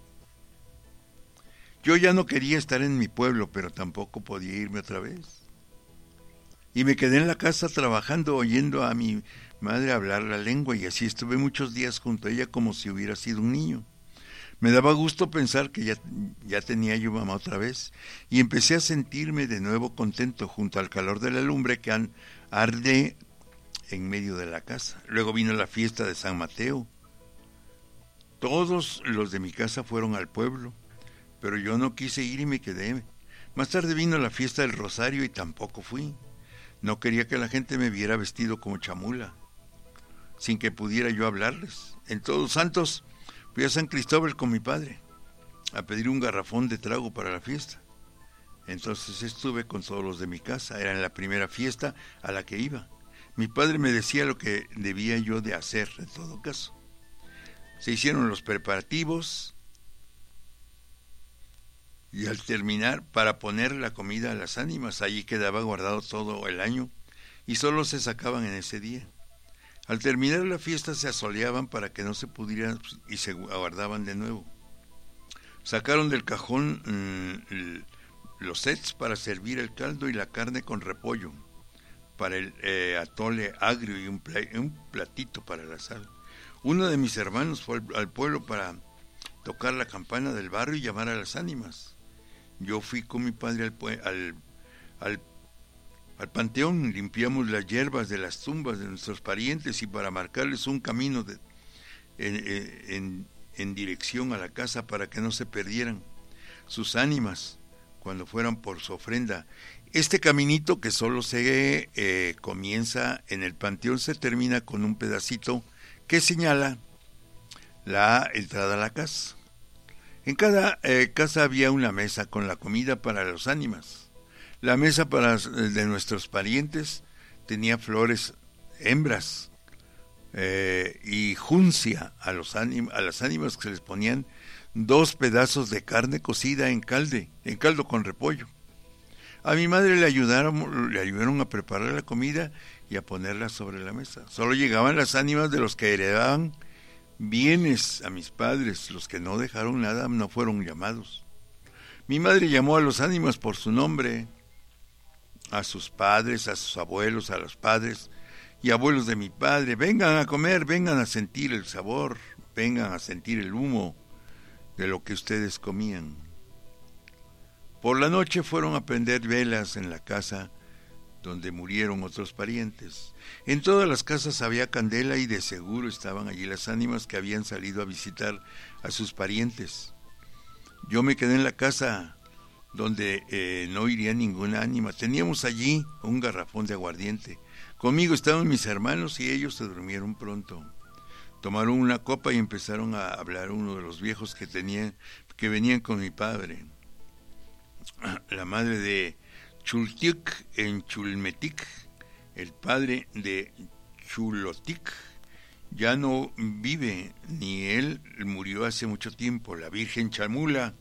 Yo ya no quería estar en mi pueblo, pero tampoco podía irme otra vez. Y me quedé en la casa trabajando, oyendo a mi madre hablar la lengua, y así estuve muchos días junto a ella como si hubiera sido un niño. Me daba gusto pensar que ya, ya tenía yo mamá otra vez, y empecé a sentirme de nuevo contento junto al calor de la lumbre que an, arde en medio de la casa. Luego vino la fiesta de San Mateo. Todos los de mi casa fueron al pueblo, pero yo no quise ir y me quedé. Más tarde vino la fiesta del Rosario y tampoco fui. No quería que la gente me viera vestido como chamula, sin que pudiera yo hablarles. En Todos Santos fui a San Cristóbal con mi padre a pedir un garrafón de trago para la fiesta. Entonces estuve con todos los de mi casa. Era en la primera fiesta a la que iba. Mi padre me decía lo que debía yo de hacer en todo caso. Se hicieron los preparativos y al terminar, para poner la comida a las ánimas, allí quedaba guardado todo el año y solo se sacaban en ese día. Al terminar la fiesta se asoleaban para que no se pudieran y se guardaban de nuevo. Sacaron del cajón mmm, los sets para servir el caldo y la carne con repollo, para el eh, atole agrio y un, pla- un platito para la sal. Uno de mis hermanos fue al, al pueblo para tocar la campana del barrio y llamar a las ánimas. Yo fui con mi padre al, al, al, al panteón, limpiamos las hierbas de las tumbas de nuestros parientes y para marcarles un camino de, en, en, en dirección a la casa para que no se perdieran sus ánimas cuando fueran por su ofrenda. Este caminito que solo se eh, comienza en el panteón se termina con un pedacito que señala la entrada a la casa. En cada eh, casa había una mesa con la comida para los ánimas. La mesa para de nuestros parientes tenía flores hembras eh, y juncia a, los ánim, a las ánimas que se les ponían dos pedazos de carne cocida en calde, en caldo con repollo. A mi madre le ayudaron, le ayudaron a preparar la comida y a ponerla sobre la mesa. Solo llegaban las ánimas de los que heredaban bienes a mis padres, los que no dejaron nada no fueron llamados. Mi madre llamó a los ánimas por su nombre, a sus padres, a sus abuelos, a los padres y abuelos de mi padre. Vengan a comer, vengan a sentir el sabor, vengan a sentir el humo de lo que ustedes comían. Por la noche fueron a prender velas en la casa donde murieron otros parientes. En todas las casas había candela y de seguro estaban allí las ánimas que habían salido a visitar a sus parientes. Yo me quedé en la casa donde eh, no iría ninguna ánima. Teníamos allí un garrafón de aguardiente. Conmigo estaban mis hermanos y ellos se durmieron pronto. Tomaron una copa y empezaron a hablar uno de los viejos que tenían, que venían con mi padre. La madre de Chultic en Chulmetic, el padre de Chulotic, ya no vive, ni él murió hace mucho tiempo. La Virgen Chamula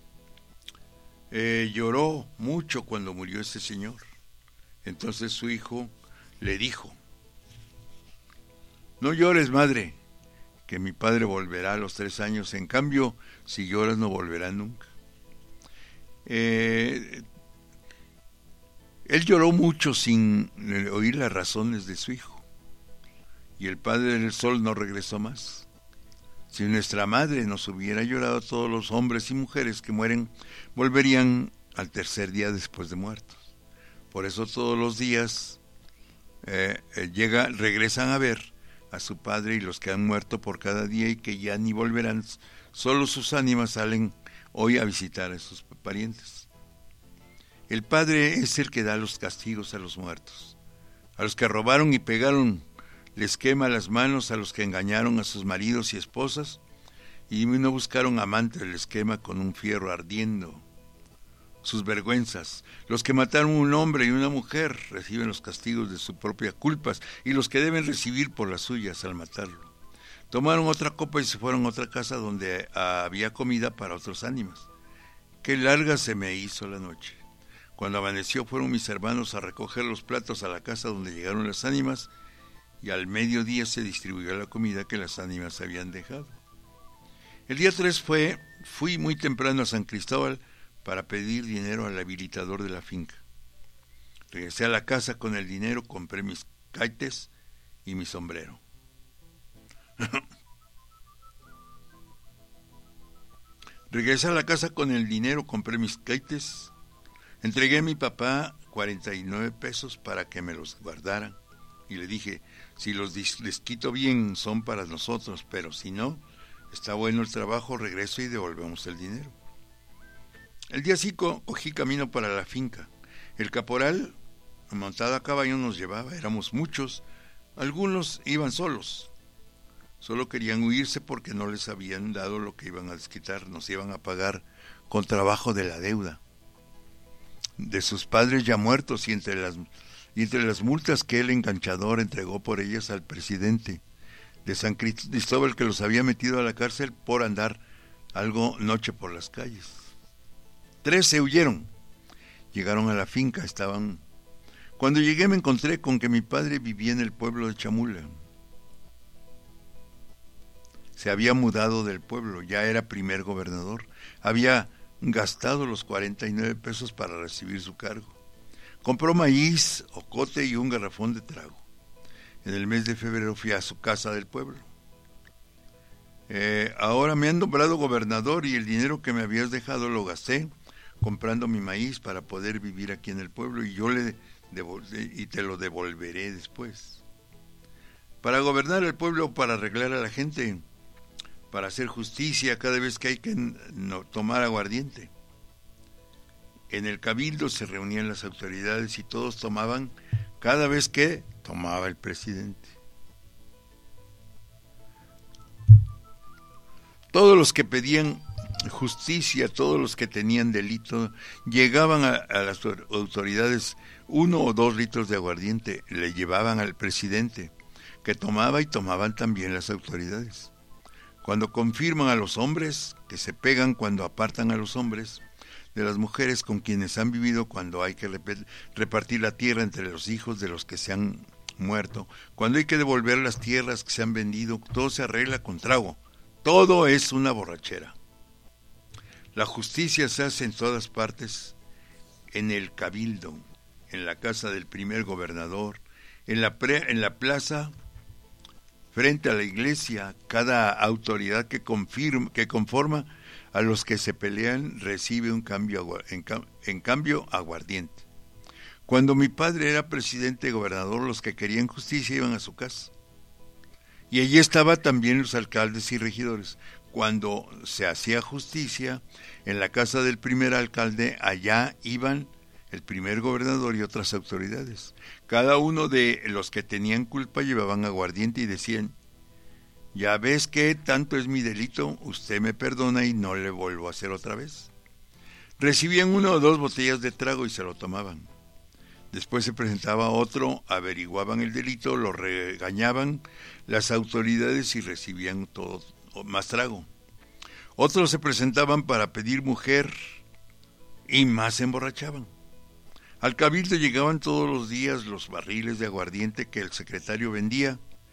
eh, lloró mucho cuando murió ese señor. Entonces su hijo le dijo: no llores, madre, que mi padre volverá a los tres años, en cambio, si lloras no volverá nunca. Eh, él lloró mucho sin oír las razones de su hijo, y el Padre del Sol no regresó más. Si nuestra madre nos hubiera llorado, todos los hombres y mujeres que mueren volverían al tercer día después de muertos. Por eso todos los días eh, eh, llega, regresan a ver a su padre y los que han muerto por cada día y que ya ni volverán, solo sus ánimas salen hoy a visitar a sus parientes. El Padre es el que da los castigos a los muertos. A los que robaron y pegaron les quema las manos, a los que engañaron a sus maridos y esposas y no buscaron amantes les quema con un fierro ardiendo sus vergüenzas. Los que mataron un hombre y una mujer reciben los castigos de sus propias culpas y los que deben recibir por las suyas al matarlo. Tomaron otra copa y se fueron a otra casa donde había comida para otros ánimas. Qué larga se me hizo la noche. Cuando amaneció fueron mis hermanos a recoger los platos a la casa donde llegaron las ánimas y al mediodía se distribuyó la comida que las ánimas habían dejado. El día tres fue, fui muy temprano a San Cristóbal para pedir dinero al habilitador de la finca. Regresé a la casa con el dinero, compré mis caites y mi sombrero. Regresé a la casa con el dinero, compré mis caites, entregué a mi papá cuarenta y nueve pesos para que me los guardaran y le dije, si los les quito bien son para nosotros, pero si no, está bueno el trabajo, regreso y devolvemos el dinero. El día cinco cogí camino para la finca. El caporal, montado a caballo, nos llevaba, éramos muchos, algunos iban solos. Solo querían huirse porque no les habían dado lo que iban a desquitar, nos iban a pagar con trabajo de la deuda de sus padres ya muertos y entre las, y entre las multas que el enganchador entregó por ellas al presidente de San Cristóbal, que los había metido a la cárcel por andar algo noche por las calles. Tres se huyeron, llegaron a la finca, estaban... Cuando llegué me encontré con que mi padre vivía en el pueblo de Chamula. Se había mudado del pueblo, ya era primer gobernador, había gastado los cuarenta y nueve pesos para recibir su cargo. Compró maíz, ocote y un garrafón de trago. En el mes de febrero fui a su casa del pueblo. Eh, ahora me han nombrado gobernador y el dinero que me habías dejado lo gasté comprando mi maíz para poder vivir aquí en el pueblo y yo le devolveré, y te lo devolveré después. Para gobernar el pueblo, para arreglar a la gente, para hacer justicia cada vez que hay que no, tomar aguardiente. En el cabildo se reunían las autoridades y todos tomaban cada vez que tomaba el presidente. Todos los que pedían justicia, todos los que tenían delito, llegaban a, a las autoridades uno o dos litros de aguardiente, le llevaban al presidente, que tomaba y tomaban también las autoridades. Cuando confirman a los hombres, que se pegan cuando apartan a los hombres de las mujeres con quienes han vivido, cuando hay que repartir la tierra entre los hijos de los que se han muerto, cuando hay que devolver las tierras que se han vendido, todo se arregla con trago. Todo es una borrachera. La justicia se hace en todas partes, en el cabildo, en la casa del primer gobernador, en la, pre, en la plaza, frente a la iglesia. Cada autoridad que, confirma, que conforma a los que se pelean recibe un cambio, en, en cambio aguardiente. Cuando mi padre era presidente y gobernador, los que querían justicia iban a su casa. Y allí estaban también los alcaldes y regidores. Cuando se hacía justicia en la casa del primer alcalde, allá iban el primer gobernador y otras autoridades. Cada uno de los que tenían culpa llevaban aguardiente y decían, ya ves que tanto es mi delito, usted me perdona y no le vuelvo a hacer otra vez. Recibían una o dos botellas de trago y se lo tomaban. Después se presentaba otro, averiguaban el delito, lo regañaban las autoridades y recibían todo más trago. Otros se presentaban para pedir mujer y más se emborrachaban. Al cabildo llegaban todos los días los barriles de aguardiente que el secretario vendía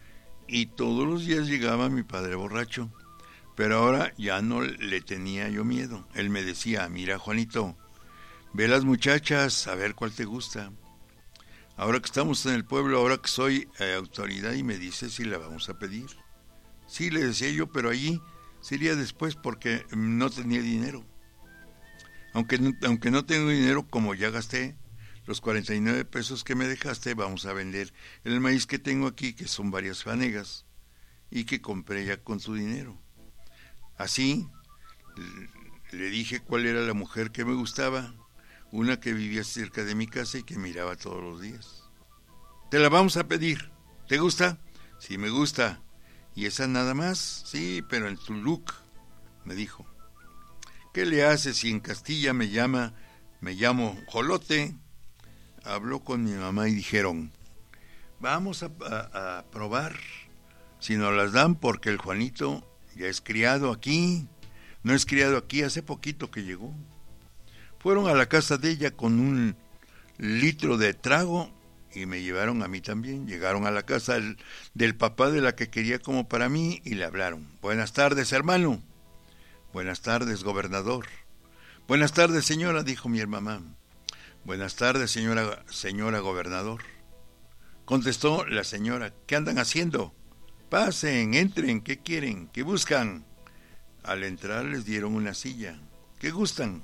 y todos los días llegaba mi padre borracho, pero ahora ya no le tenía yo miedo. Él me decía, mira Juanito, ve las muchachas, a ver cuál te gusta. Ahora que estamos en el pueblo, ahora que soy eh, autoridad, y me dice si la vamos a pedir. Sí, le decía yo, pero allí sería después porque no tenía dinero. Aunque no, aunque no tengo dinero, como ya gasté los cuarenta y nueve pesos que me dejaste, vamos a vender el maíz que tengo aquí, que son varias fanegas, y que compré ya con tu dinero. Así, le dije cuál era la mujer que me gustaba, una que vivía cerca de mi casa y que miraba todos los días. Te la vamos a pedir, ¿te gusta? Sí, me gusta. ¿Y esa nada más? Sí, pero en tu look, me dijo. ¿Qué le haces si en Castilla me llama, me llamo Jolote? Habló con mi mamá y dijeron, vamos a, a, a probar si nos las dan, porque el Juanito ya es criado aquí, no es criado aquí, hace poquito que llegó. Fueron a la casa de ella con un litro de trago y me llevaron a mí también. Llegaron a la casa del, del papá de la que quería como para mí y le hablaron. Buenas tardes, hermano. Buenas tardes, gobernador. Buenas tardes, señora, dijo mi mamá. Buenas tardes, señora, señora gobernador. Contestó la señora, ¿qué andan haciendo? Pasen, entren, ¿qué quieren? ¿Qué buscan? Al entrar les dieron una silla. ¿Qué gustan?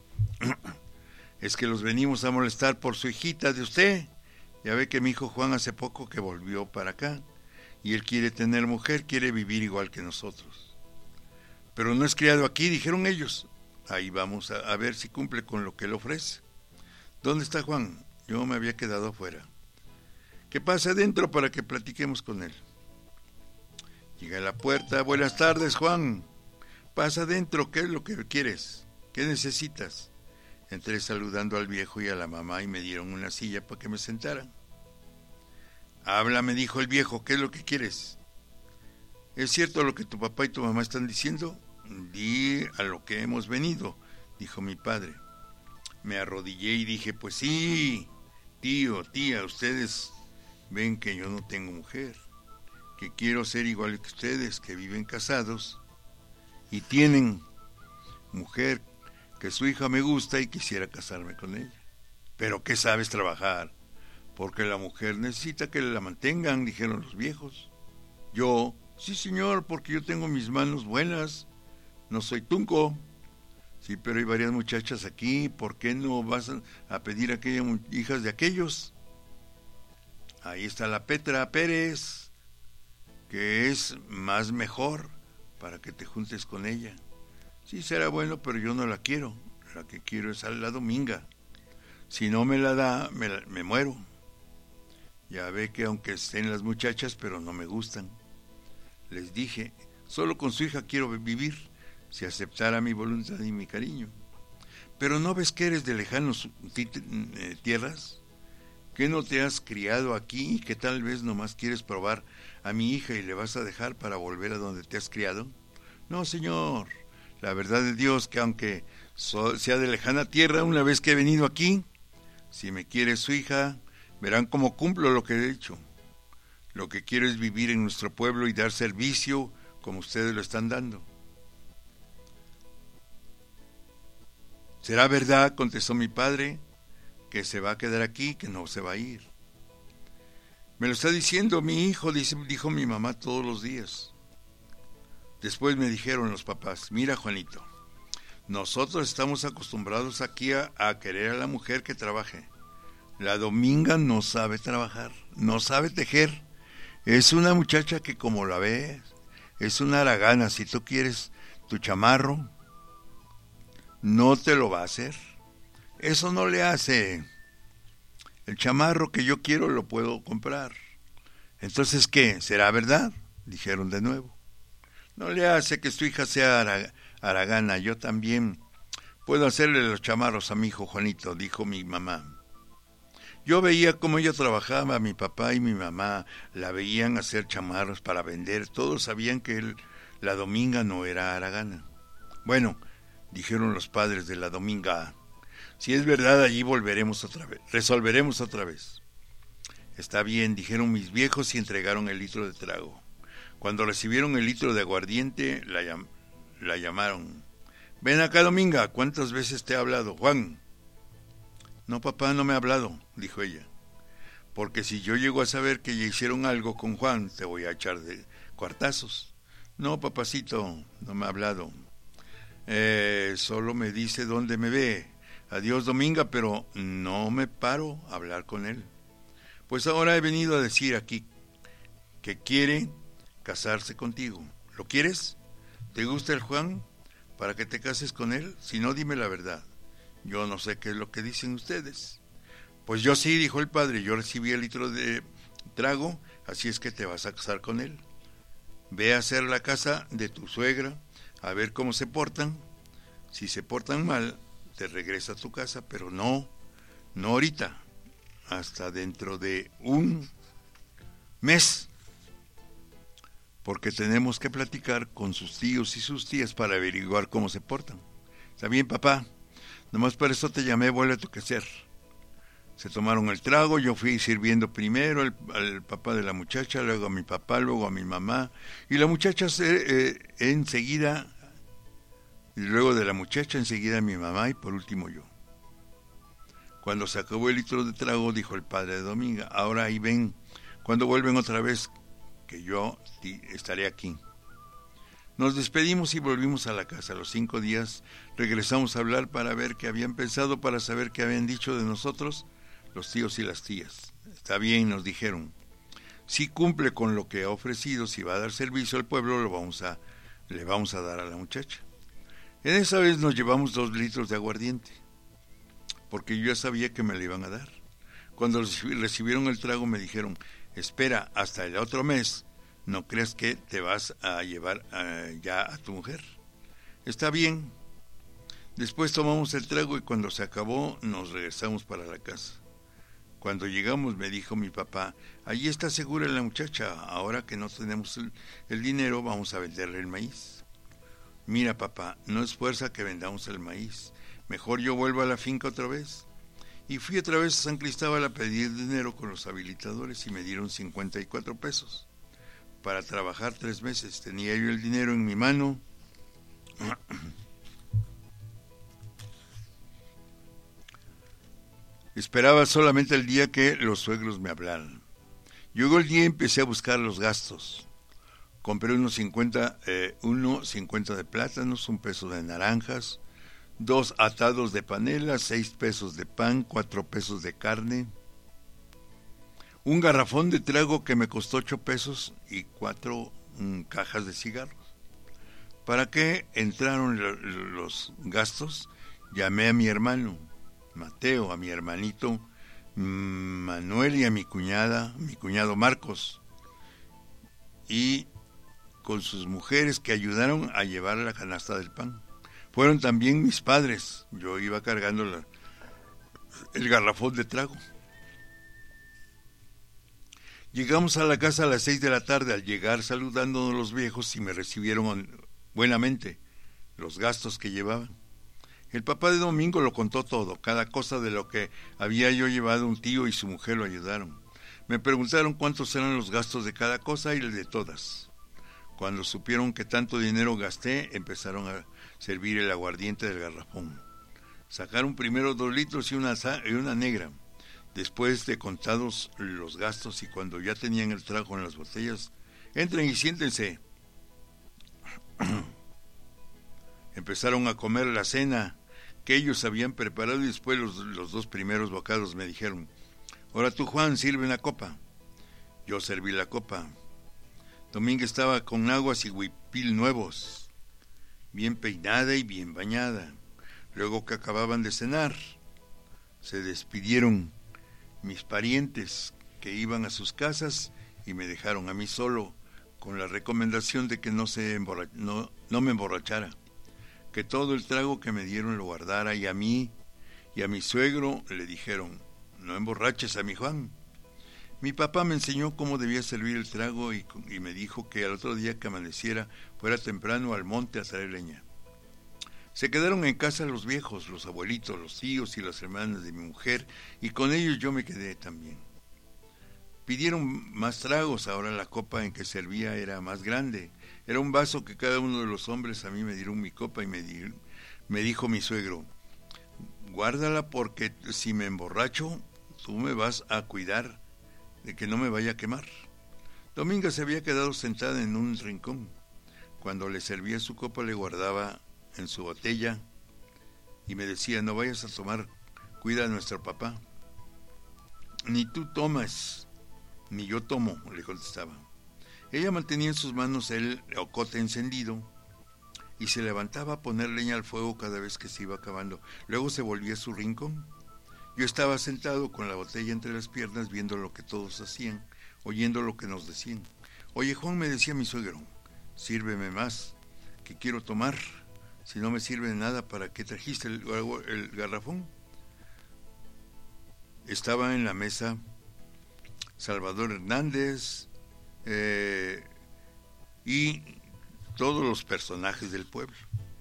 Es que los venimos a molestar por su hijita de usted. Ya ve que mi hijo Juan hace poco que volvió para acá y él quiere tener mujer, quiere vivir igual que nosotros. Pero no es criado aquí, dijeron ellos. Ahí vamos a, a ver si cumple con lo que él ofrece. ¿Dónde está Juan? Yo me había quedado afuera. Que pase adentro para que platiquemos con él. Llega a la puerta. Buenas tardes, Juan. Pasa adentro, ¿qué es lo que quieres? ¿Qué necesitas? Entré saludando al viejo y a la mamá y me dieron una silla para que me sentara. Habla, me dijo el viejo, ¿qué es lo que quieres? ¿Es cierto lo que tu papá y tu mamá están diciendo? Di a lo que hemos venido, dijo mi padre. Me arrodillé y dije, pues sí, tío, tía, ustedes ven que yo no tengo mujer, que quiero ser igual que ustedes, que viven casados y tienen mujer, que su hija me gusta y quisiera casarme con ella. ¿Pero qué sabes trabajar? Porque la mujer necesita que la mantengan, dijeron los viejos. Yo, sí señor, porque yo tengo mis manos buenas, no soy tunco. Sí, pero hay varias muchachas aquí, ¿por qué no vas a pedir a aquellas hijas de aquellos? Ahí está la Petra Pérez, que es más mejor para que te juntes con ella. Sí, será bueno, pero yo no la quiero. La que quiero es a la Dominga. Si no me la da, me, la, me muero. Ya ve que aunque estén las muchachas, pero no me gustan. Les dije, solo con su hija quiero vivir, si aceptara mi voluntad y mi cariño. Pero ¿no ves que eres de lejanos eh, tierras? ¿Que no te has criado aquí y que tal vez nomás quieres probar a mi hija y le vas a dejar para volver a donde te has criado? No, señor. La verdad de Dios que aunque so, sea de lejana tierra, una vez que he venido aquí, si me quiere su hija, verán cómo cumplo lo que he dicho. Lo que quiero es vivir en nuestro pueblo y dar servicio como ustedes lo están dando. ¿Será verdad, contestó mi padre, que se va a quedar aquí, que no se va a ir? Me lo está diciendo mi hijo, dice, dijo mi mamá todos los días. Después me dijeron los papás, mira Juanito, nosotros estamos acostumbrados aquí a, a querer a la mujer que trabaje. La Dominga no sabe trabajar, no sabe tejer. Es una muchacha que como la ves, es una haragana. Si tú quieres tu chamarro, no te lo va a hacer. Eso no le hace. El chamarro que yo quiero lo puedo comprar. Entonces, ¿qué? ¿Será verdad? Dijeron de nuevo. No le hace que su hija sea haragana, yo también puedo hacerle los chamarros a mi hijo Juanito, dijo mi mamá. Yo veía cómo ella trabajaba, mi papá y mi mamá la veían hacer chamarros para vender, todos sabían que él, la Dominga no era haragana. Bueno, dijeron los padres de la Dominga, si es verdad allí volveremos otra vez, resolveremos otra vez. Está bien, dijeron mis viejos y entregaron el litro de trago. Cuando recibieron el litro de aguardiente, la, llam- la llamaron. Ven acá, Dominga, ¿cuántas veces te he hablado, Juan? No, papá, no me ha hablado, dijo ella. Porque si yo llego a saber que ya hicieron algo con Juan, te voy a echar de cuartazos. No, papacito, no me ha hablado. Eh, solo me dice dónde me ve. Adiós, Dominga, pero no me paro a hablar con él. Pues ahora he venido a decir aquí que quiere casarse contigo. ¿Lo quieres? ¿Te gusta el Juan? Para que te cases con él. Si no, dime la verdad. Yo no sé qué es lo que dicen ustedes. Pues yo sí, dijo el padre. Yo recibí el litro de trago, así es que te vas a casar con él. Ve a hacer la casa de tu suegra, a ver cómo se portan. Si se portan mal, te regresa a tu casa, pero no, no ahorita, hasta dentro de un mes. Porque tenemos que platicar con sus tíos y sus tías para averiguar cómo se portan. ¿Está bien, papá? Nomás por eso te llamé, vuelve a tu quehacer. Se tomaron el trago, yo fui sirviendo primero al, al papá de la muchacha, luego a mi papá, luego a mi mamá, y la muchacha se, eh, enseguida, y luego de la muchacha enseguida a mi mamá, y por último yo. Cuando se acabó el litro de trago, dijo el padre de Dominga, ahora ahí ven, cuando vuelven otra vez, que yo estaré aquí. Nos despedimos y volvimos a la casa. A los cinco días regresamos a hablar para ver qué habían pensado, para saber qué habían dicho de nosotros los tíos y las tías. Está bien, nos dijeron. Si cumple con lo que ha ofrecido, si va a dar servicio al pueblo, lo vamos a, le vamos a dar a la muchacha. En esa vez nos llevamos dos litros de aguardiente, porque yo ya sabía que me lo iban a dar. Cuando recibieron el trago me dijeron, espera hasta el otro mes, no creas que te vas a llevar uh, ya a tu mujer. Está bien. Después tomamos el trago y cuando se acabó nos regresamos para la casa. Cuando llegamos me dijo mi papá, allí está segura la muchacha, ahora que no tenemos el, el dinero vamos a venderle el maíz. Mira, papá, no es fuerza que vendamos el maíz, mejor yo vuelvo a la finca otra vez. Y fui otra vez a San Cristóbal a pedir dinero con los habilitadores y me dieron cincuenta y cuatro pesos. Para trabajar tres meses tenía yo el dinero en mi mano. Esperaba solamente el día que los suegros me hablaran. Llegó el día y empecé a buscar los gastos. Compré unos cincuenta, eh, uno cincuenta de plátanos, un peso de naranjas, dos atados de panela, seis pesos de pan, cuatro pesos de carne, un garrafón de trago que me costó ocho pesos y cuatro mm, cajas de cigarros. ¿Para qué entraron lo, los gastos? Llamé a mi hermano Mateo, a mi hermanito Manuel y a mi cuñada, mi cuñado Marcos, y con sus mujeres que ayudaron a llevar la canasta del pan. Fueron también mis padres, yo iba cargando la, el garrafón de trago. Llegamos a la casa a las seis de la tarde, al llegar saludándonos los viejos y me recibieron buenamente los gastos que llevaban. El papá de Domingo lo contó todo, cada cosa de lo que había yo llevado, un tío y su mujer lo ayudaron. Me preguntaron cuántos eran los gastos de cada cosa y el de todas. Cuando supieron que tanto dinero gasté, empezaron a servir el aguardiente del garrafón. Sacaron primero dos litros y una, y una negra. Después de contados los gastos y cuando ya tenían el trago en las botellas, entren y siéntense. Empezaron a comer la cena que ellos habían preparado y después los, los dos primeros bocados me dijeron, ahora tú, Juan, sirve una copa. Yo serví la copa. Dominga estaba con aguas y huipil nuevos, bien peinada y bien bañada. Luego que acababan de cenar, se despidieron mis parientes que iban a sus casas y me dejaron a mí solo con la recomendación de que no, se emborra- no, no me emborrachara, que todo el trago que me dieron lo guardara, y a mí y a mi suegro le dijeron, no emborraches a mi Juan. Mi papá me enseñó cómo debía servir el trago y, y me dijo que al otro día que amaneciera fuera temprano al monte a traer leña. Se quedaron en casa los viejos, los abuelitos, los tíos y las hermanas de mi mujer, y con ellos yo me quedé también. Pidieron más tragos, ahora la copa en que servía era más grande. Era un vaso que cada uno de los hombres a mí me dieron mi copa y me, di, me dijo mi suegro, guárdala porque si me emborracho, tú me vas a cuidar de que no me vaya a quemar. Dominga se había quedado sentada en un rincón. Cuando le servía su copa le guardaba en su botella y me decía, no vayas a tomar, cuida a nuestro papá. Ni tú tomas, ni yo tomo, le contestaba. Ella mantenía en sus manos el ocote encendido y se levantaba a poner leña al fuego cada vez que se iba acabando. Luego se volvía a su rincón. Yo estaba sentado con la botella entre las piernas viendo lo que todos hacían, oyendo lo que nos decían. Oye, Juan, me decía mi suegro, sírveme más, que quiero tomar. Si no me sirve de nada, ¿para qué trajiste el, el garrafón? Estaba en la mesa Salvador Hernández eh, y todos los personajes del pueblo.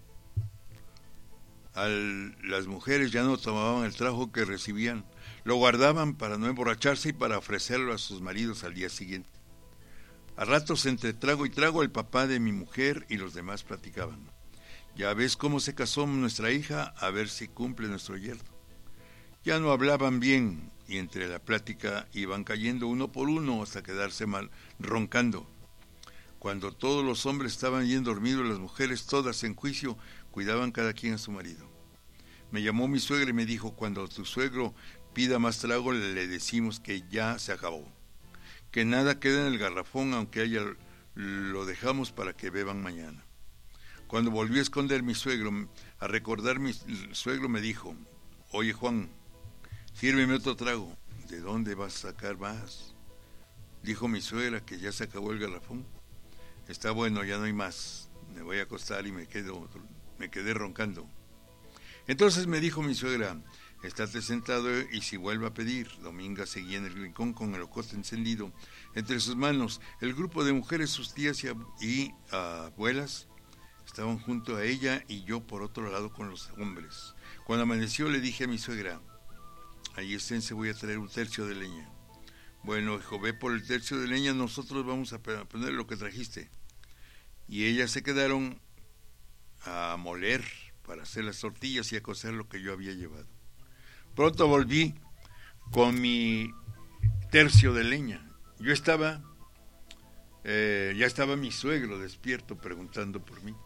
Al, las mujeres ya no tomaban el trago que recibían, lo guardaban para no emborracharse y para ofrecerlo a sus maridos al día siguiente. A ratos entre trago y trago el papá de mi mujer y los demás platicaban. Ya ves cómo se casó nuestra hija, a ver si cumple nuestro yerno. Ya no hablaban bien y entre la plática iban cayendo uno por uno hasta quedarse mal, roncando. Cuando todos los hombres estaban bien dormidos, las mujeres todas en juicio cuidaban cada quien a su marido. Me llamó mi suegra y me dijo, cuando tu suegro pida más trago le decimos que ya se acabó, que nada queda en el garrafón, aunque haya lo dejamos para que beban mañana. Cuando volví a esconder mi suegro, a recordar mi suegro me dijo, oye Juan, sírveme otro trago. ¿De dónde vas a sacar más? Dijo mi suegra que ya se acabó el garrafón. Está bueno, ya no hay más. Me voy a acostar y me quedo, me quedé roncando. Entonces me dijo mi suegra, estate sentado y si vuelve a pedir. Dominga seguía en el rincón con el ocote encendido entre sus manos. El grupo de mujeres, sus tías y, y uh, abuelas, estaban junto a ella y yo por otro lado con los hombres. Cuando amaneció le dije a mi suegra, ahí esténse, voy a traer un tercio de leña. Bueno, hijo, ve por el tercio de leña, nosotros vamos a poner lo que trajiste. Y ellas se quedaron a moler para hacer las tortillas y a cocer lo que yo había llevado. Pronto volví con mi tercio de leña. Yo estaba, eh, ya estaba mi suegro despierto preguntando por mí.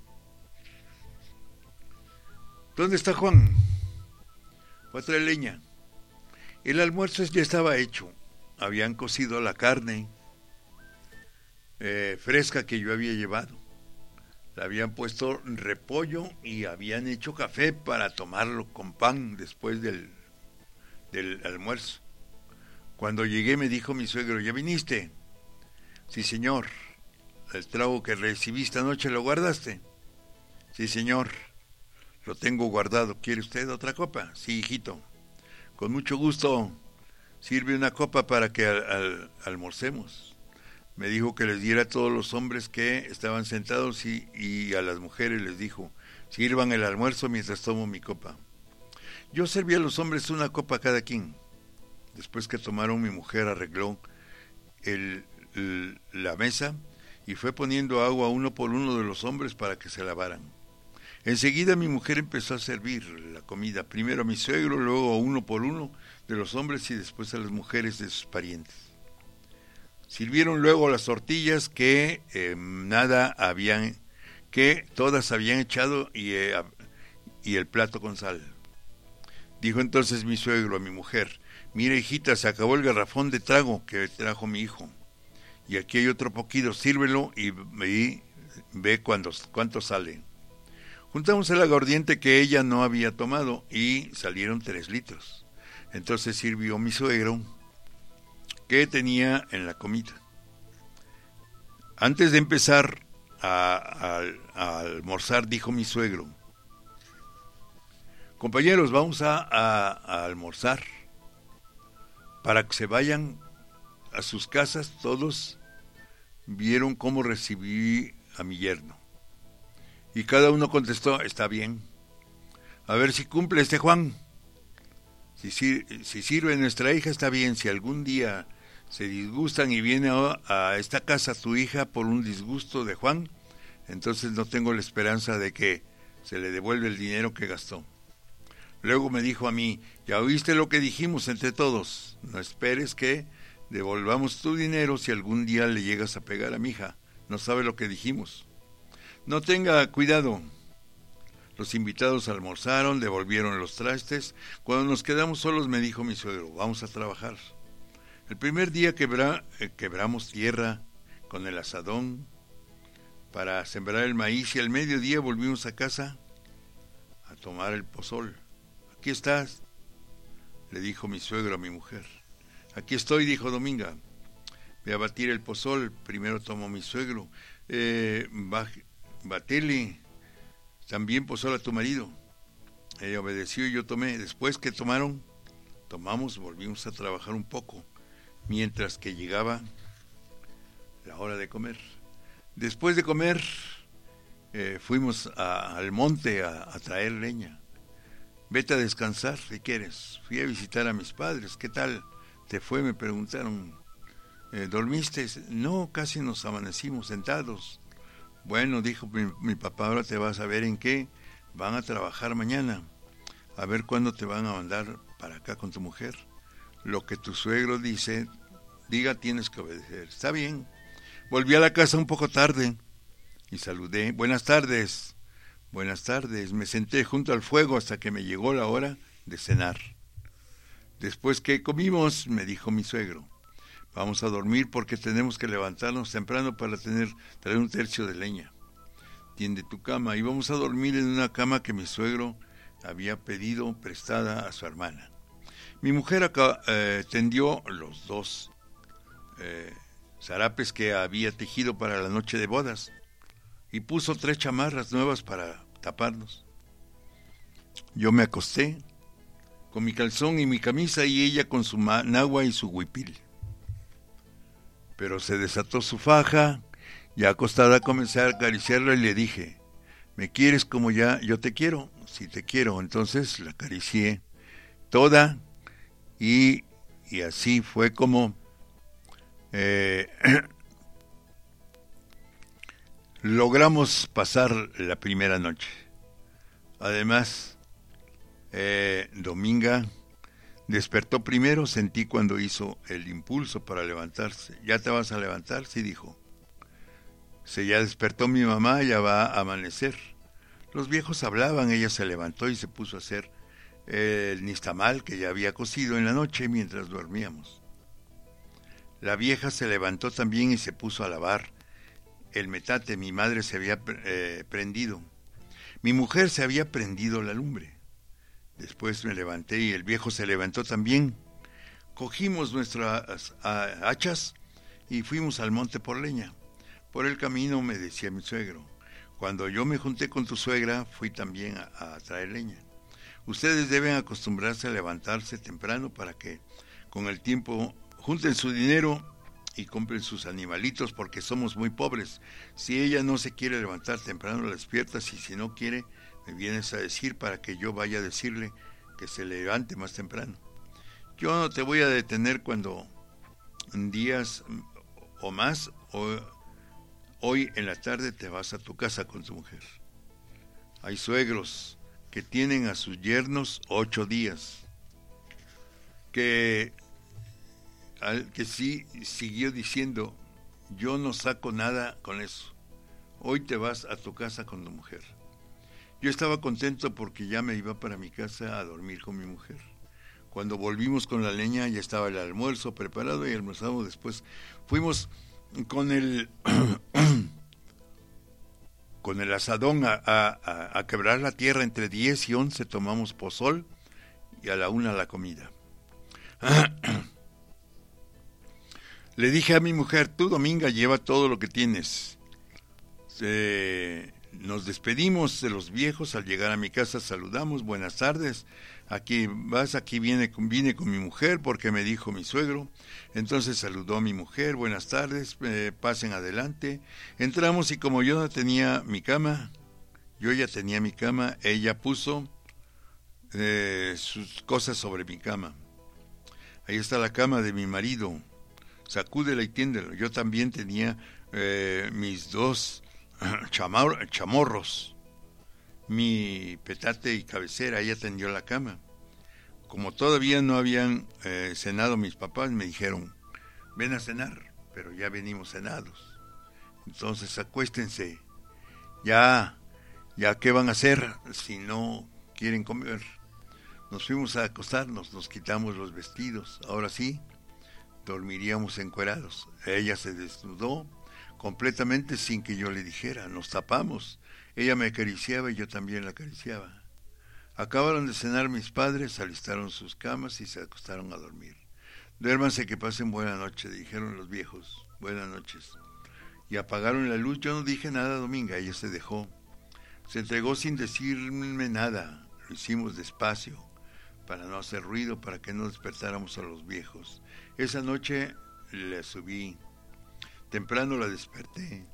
¿Dónde está Juan? Fue a traer leña. El almuerzo ya estaba hecho. Habían cocido la carne eh, fresca que yo había llevado. Le habían puesto repollo y habían hecho café para tomarlo con pan después del, del almuerzo. Cuando llegué me dijo mi suegro, ¿ya viniste? Sí, señor. ¿El trago que recibiste anoche lo guardaste? Sí, señor. Lo tengo guardado. ¿Quiere usted otra copa? Sí, hijito. Con mucho gusto. Sirve una copa para que al, al, almorcemos. Me dijo que les diera a todos los hombres que estaban sentados y, y a las mujeres les dijo, sirvan el almuerzo mientras tomo mi copa. Yo serví a los hombres una copa cada quien. Después que tomaron, mi mujer arregló el, el, la mesa y fue poniendo agua uno por uno de los hombres para que se lavaran. Enseguida mi mujer empezó a servir la comida, primero a mi suegro, luego a uno por uno de los hombres y después a las mujeres de sus parientes. Sirvieron luego las tortillas que eh, nada habían, que todas habían echado y, eh, y el plato con sal. Dijo entonces mi suegro a mi mujer, mira hijita, se acabó el garrafón de trago que trajo mi hijo, y aquí hay otro poquito, sírvelo y, y ve cuándo, cuánto sale. Juntamos el aguardiente que ella no había tomado y salieron tres litros. Entonces sirvió mi suegro, que tenía en la comida. Antes de empezar a, a, a almorzar, dijo mi suegro, compañeros, vamos a, a, a almorzar. Para que se vayan a sus casas, todos vieron cómo recibí a mi yerno. Y cada uno contestó, está bien. A ver si cumple este Juan. Si, si, si sirve nuestra hija, está bien. Si algún día se disgustan y viene a, a esta casa tu hija por un disgusto de Juan, entonces no tengo la esperanza de que se le devuelva el dinero que gastó. Luego me dijo a mí, ya oíste lo que dijimos entre todos, no esperes que devolvamos tu dinero si algún día le llegas a pegar a mi hija, no sabe lo que dijimos. No tenga cuidado. Los invitados almorzaron, devolvieron los trastes. Cuando nos quedamos solos me dijo mi suegro, vamos a trabajar. El primer día quebra, eh, quebramos tierra con el azadón para sembrar el maíz y al mediodía volvimos a casa a tomar el pozol. Aquí estás, le dijo mi suegro a mi mujer. Aquí estoy, dijo Dominga. Voy a batir el pozol, primero tomó mi suegro. Eh, baje, batele también pozol a tu marido. Ella obedeció y yo tomé. Después que tomaron, tomamos, volvimos a trabajar un poco, mientras que llegaba la hora de comer. Después de comer, eh, fuimos a, al monte a, a traer leña. Vete a descansar, si quieres. Fui a visitar a mis padres. ¿Qué tal te fue? Me preguntaron. Eh, ¿Dormiste? No, casi nos amanecimos sentados. Bueno, dijo mi, mi papá, ahora te vas a ver en qué van a trabajar mañana. A ver cuándo te van a mandar para acá con tu mujer. Lo que tu suegro dice, diga, tienes que obedecer. Está bien. Volví a la casa un poco tarde y saludé. Buenas tardes. Buenas tardes. Me senté junto al fuego hasta que me llegó la hora de cenar. Después que comimos, me dijo mi suegro, vamos a dormir porque tenemos que levantarnos temprano para tener traer un tercio de leña. Tiende tu cama y vamos a dormir en una cama que mi suegro había pedido prestada a su hermana. Mi mujer acá, eh, tendió los dos eh, zarapes que había tejido para la noche de bodas y puso tres chamarras nuevas para taparnos. Yo me acosté con mi calzón y mi camisa y ella con su nagua y su huipil. Pero se desató su faja, ya acostada comencé a acariciarla y le dije, ¿me quieres como ya yo te quiero? Sí te quiero. Entonces la acaricié toda y, y así fue como eh, logramos pasar la primera noche. Además, eh, Dominga despertó primero, sentí cuando hizo el impulso para levantarse. ¿Ya te vas a levantar? Sí, dijo. Se ya despertó mi mamá, ya va a amanecer. Los viejos hablaban, ella se levantó y se puso a hacer el nistamal que ya había cocido en la noche mientras dormíamos. La vieja se levantó también y se puso a lavar el metate. Mi madre se había eh, prendido. Mi mujer se había prendido la lumbre. Después me levanté y el viejo se levantó también. Cogimos nuestras hachas y fuimos al monte por leña. Por el camino me decía mi suegro, cuando yo me junté con tu suegra, fui también a, a traer leña. Ustedes deben acostumbrarse a levantarse temprano para que con el tiempo junten su dinero y compren sus animalitos porque somos muy pobres. Si ella no se quiere levantar temprano, la despiertas y si no quiere, me vienes a decir para que yo vaya a decirle que se levante más temprano. Yo no te voy a detener cuando en días o más, o hoy en la tarde te vas a tu casa con tu mujer. Hay suegros que tienen a sus yernos ocho días, que, al, que sí siguió diciendo, yo no saco nada con eso, hoy te vas a tu casa con tu mujer. Yo estaba contento porque ya me iba para mi casa a dormir con mi mujer. Cuando volvimos con la leña ya estaba el almuerzo preparado y almorzamos después. Fuimos con el con el asadón a, a, a quebrar la tierra. Entre diez y once tomamos pozol y a la una la comida. Le dije a mi mujer, tú Dominga lleva todo lo que tienes. Eh, nos despedimos de los viejos. Al llegar a mi casa saludamos, buenas tardes, aquí vas, aquí viene, vine con mi mujer porque me dijo mi suegro. Entonces saludó a mi mujer, buenas tardes, eh, pasen adelante. Entramos y como yo no tenía mi cama, yo ya tenía mi cama, ella puso eh, sus cosas sobre mi cama. Ahí está la cama de mi marido. sacúdela y tiéndelo. Yo también tenía eh, mis dos chamar, chamorros, mi petate y cabecera. Ella tendió la cama. Como todavía no habían eh, cenado mis papás, me dijeron, ven a cenar, pero ya venimos cenados. Entonces acuéstense. Ya, ya qué van a hacer si no quieren comer. Nos fuimos a acostarnos, nos quitamos los vestidos. Ahora sí, dormiríamos encuerados. Ella se desnudó completamente sin que yo le dijera. Nos tapamos. Ella me acariciaba y yo también la acariciaba. Acabaron de cenar mis padres, alistaron sus camas y se acostaron a dormir. Duérmanse, que pasen buena noche, dijeron los viejos. Buenas noches. Y apagaron la luz. Yo no dije nada a Dominga, ella se dejó. Se entregó sin decirme nada. Lo hicimos despacio, para no hacer ruido, para que no despertáramos a los viejos. Esa noche la subí. Temprano la desperté.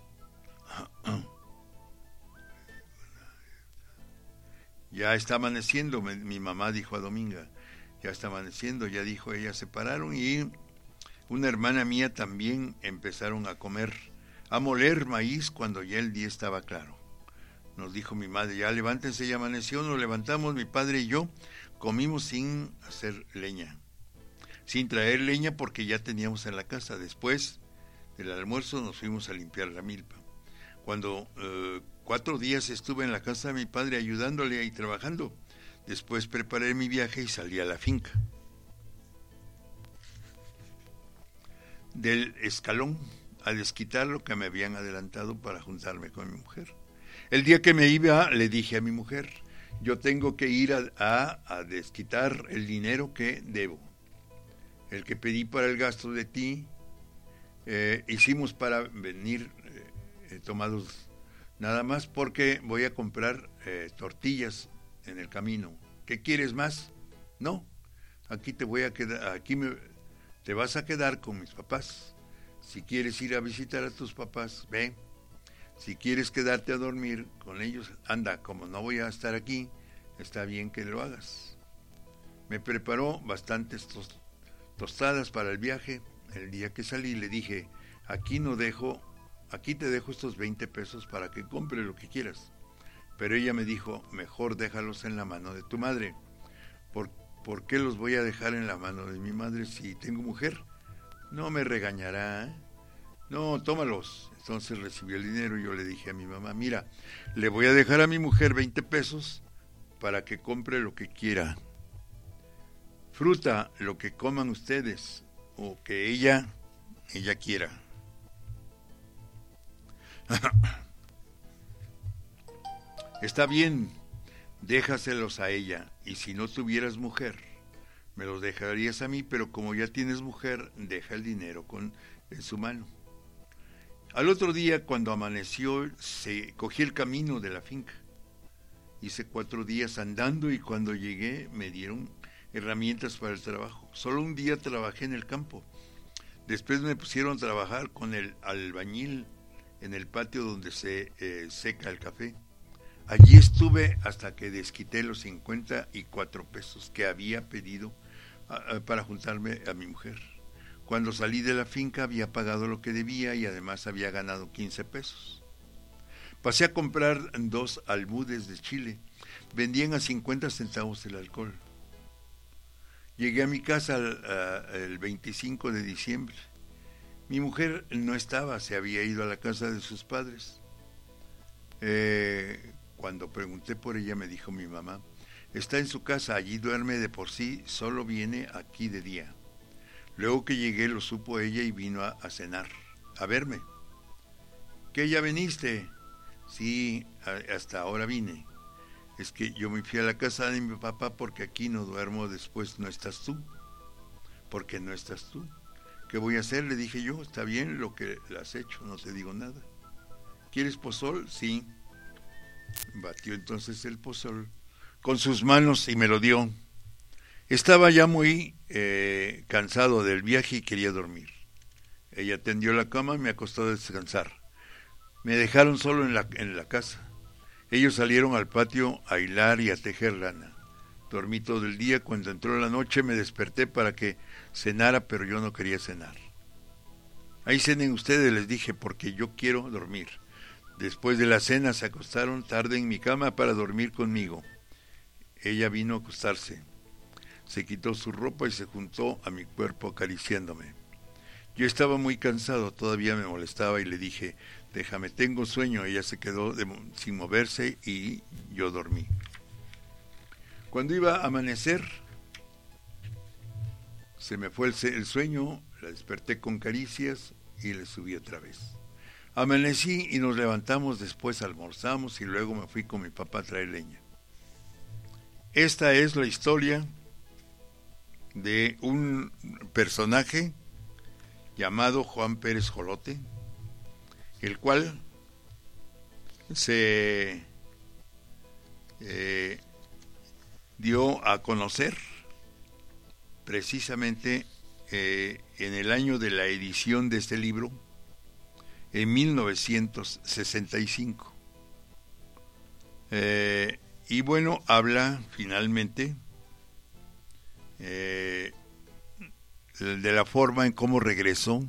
Ya está amaneciendo, me, mi mamá dijo a Dominga. Ya está amaneciendo, ya dijo ella, se pararon y una hermana mía también empezaron a comer, a moler maíz cuando ya el día estaba claro. Nos dijo mi madre, ya levántense, ya amaneció, nos levantamos, mi padre y yo comimos sin hacer leña, sin traer leña porque ya teníamos en la casa. Después del almuerzo nos fuimos a limpiar la milpa. Cuando eh, cuatro días estuve en la casa de mi padre ayudándole y trabajando. Después preparé mi viaje y salí a la finca. Del escalón a desquitar lo que me habían adelantado para juntarme con mi mujer. El día que me iba le dije a mi mujer, yo tengo que ir a, a, a desquitar el dinero que debo. El que pedí para el gasto de ti, eh, hicimos para venir eh, tomados nada más porque voy a comprar eh, tortillas en el camino. ¿Qué quieres más? No, aquí te voy a quedar, aquí me, te vas a quedar con mis papás. Si quieres ir a visitar a tus papás, ve. Si quieres quedarte a dormir con ellos, anda, como no voy a estar aquí, está bien que lo hagas. Me preparó bastantes tos, tostadas para el viaje. El día que salí le dije, aquí no dejo, aquí te dejo estos veinte pesos para que compres lo que quieras. Pero ella me dijo, mejor déjalos en la mano de tu madre. ¿Por, ¿por qué los voy a dejar en la mano de mi madre si tengo mujer? No me regañará, ¿eh? No, tómalos. Entonces recibió el dinero y yo le dije a mi mamá, mira, le voy a dejar a mi mujer veinte pesos para que compre lo que quiera. Fruta, lo que coman ustedes, o que ella, ella quiera. Está bien, déjaselos a ella, y si no tuvieras mujer, me los dejarías a mí, pero como ya tienes mujer, deja el dinero con, en su mano. Al otro día, cuando amaneció, se cogí el camino de la finca. Hice cuatro días andando y cuando llegué me dieron herramientas para el trabajo. Solo un día trabajé en el campo. Después me pusieron a trabajar con el albañil en el patio donde se eh, seca el café. Allí estuve hasta que desquité los cincuenta y cuatro pesos que había pedido a, a, para juntarme a mi mujer. Cuando salí de la finca había pagado lo que debía y además había ganado quince pesos. Pasé a comprar dos almudes de chile. Vendían a cincuenta centavos el alcohol. Llegué a mi casa el, uh, el veinticinco de diciembre. Mi mujer no estaba, se había ido a la casa de sus padres. Eh, cuando pregunté por ella me dijo mi mamá, está en su casa, allí duerme de por sí, solo viene aquí de día. Luego que llegué lo supo ella y vino a, a cenar, a verme. ¿Qué, ya viniste? Sí, a, hasta ahora vine. Es que yo me fui a la casa de mi papá porque aquí no duermo, después no estás tú. Porque no estás tú. ¿Qué voy a hacer? Le dije yo, está bien lo que le has hecho, no te digo nada. ¿Quieres pozol? Sí. Batió entonces el pozol con sus manos y me lo dio. Estaba ya muy eh, cansado del viaje y quería dormir. Ella tendió la cama y me acostó a descansar. Me dejaron solo en la, en la casa. Ellos salieron al patio a hilar y a tejer lana. Dormí todo el día. Cuando entró la noche me desperté para que cenara, pero yo no quería cenar. Ahí cenen ustedes, les dije, porque yo quiero dormir. Después de la cena se acostaron tarde en mi cama para dormir conmigo. Ella vino a acostarse. Se quitó su ropa y se juntó a mi cuerpo acariciándome. Yo estaba muy cansado, todavía me molestaba y le dije, déjame, tengo sueño. Ella se quedó de, sin moverse y yo dormí. Cuando iba a amanecer, se me fue el, el sueño, la desperté con caricias y le subí otra vez. Amanecí y nos levantamos, después almorzamos y luego me fui con mi papá a traer leña. Esta es la historia de un personaje llamado Juan Pérez Jolote, el cual se eh, dio a conocer precisamente eh, en el año de la edición de este libro, en mil novecientos sesenta y cinco. Eh, y bueno, habla finalmente eh, de la forma en cómo regresó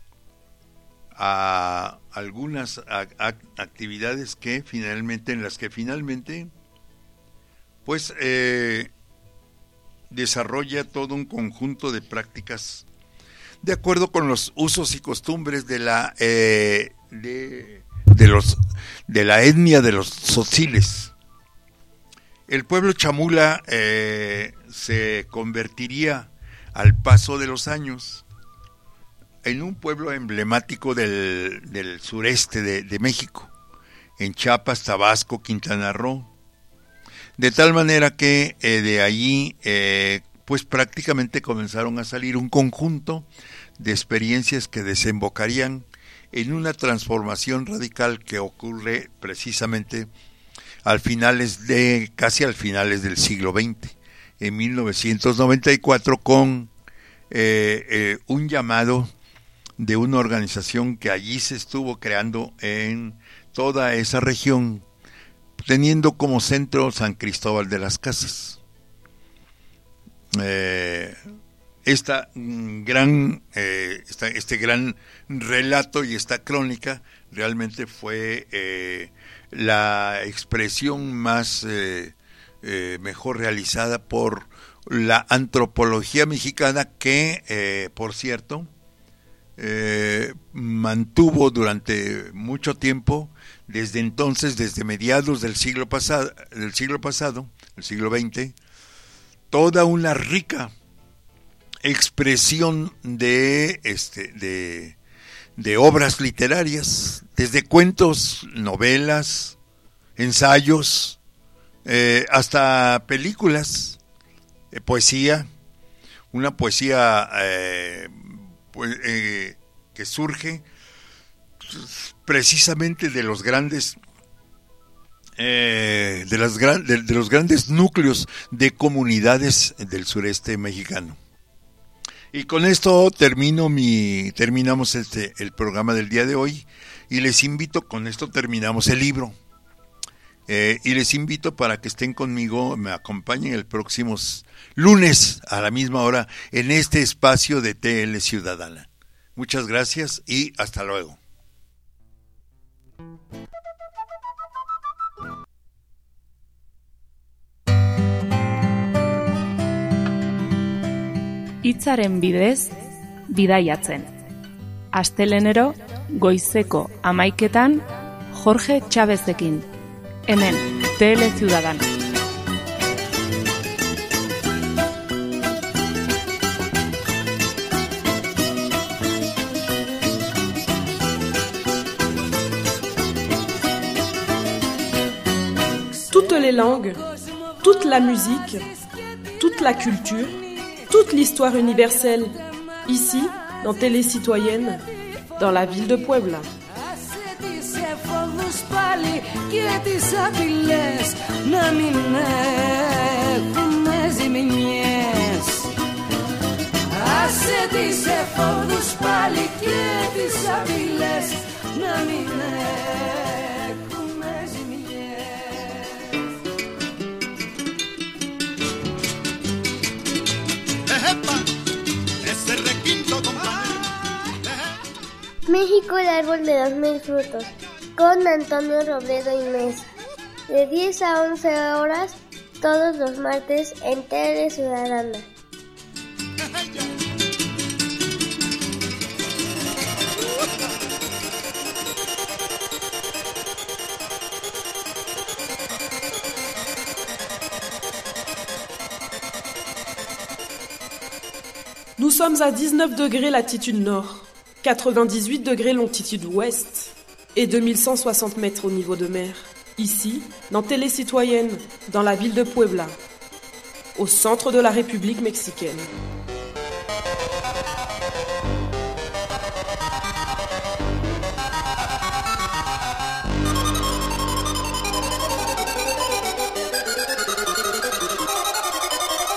a algunas a, a, actividades que finalmente, en las que finalmente, pues, eh, desarrolla todo un conjunto de prácticas de acuerdo con los usos y costumbres de la eh, de, de los de la etnia de los tzotziles. El pueblo chamula eh, se convertiría al paso de los años en un pueblo emblemático del, del sureste de, de México, en Chiapas, Tabasco, Quintana Roo, de tal manera que eh, de allí eh, pues prácticamente comenzaron a salir un conjunto de experiencias que desembocarían en una transformación radical que ocurre precisamente al finales de casi al finales del siglo veinte, en mil novecientos noventa y cuatro, con eh, eh, un llamado de una organización que allí se estuvo creando en toda esa región, teniendo como centro San Cristóbal de las Casas. Eh, esta gran, eh, esta, este gran relato y esta crónica realmente fue eh, la expresión más eh, eh, mejor realizada por la antropología mexicana, que eh, por cierto eh, mantuvo durante mucho tiempo, desde entonces, desde mediados del siglo pasado, del siglo pasado, el siglo veinte, toda una rica expresión de este de de obras literarias, desde cuentos, novelas, ensayos, eh, hasta películas, eh, poesía, una poesía eh, pues, eh, que surge precisamente de los grandes eh, de las gran, de, de los grandes núcleos de comunidades del sureste mexicano. Y con esto termino mi terminamos este el programa del día de hoy, y les invito, con esto terminamos el libro. Eh, y les invito para que estén conmigo, me acompañen el próximo lunes a la misma hora en este espacio de T L Ciudadana. Muchas gracias y hasta luego. Hitzaren bidez, bidaiatzen. Astelenero, goizeko hamaiketan, Jorge Chávezekin. Hemen, T L Ciudadana. Toutes les langues, toute la musique, toute la culture, toute l'histoire universelle, ici, dans Télé Citoyenne, dans la ville de Puebla. México, el árbol de los mil frutos, con Antonio Robledo y Mesa. De diez a once horas, todos los martes en Tele Ciudadana. Nous sommes à dix-neuf degrés latitude nord, quatre-vingt-dix-huit degrés longitude ouest et deux mille cent soixante mètres au niveau de mer. Ici, dans Télé Citoyenne, dans la ville de Puebla, au centre de la République mexicaine.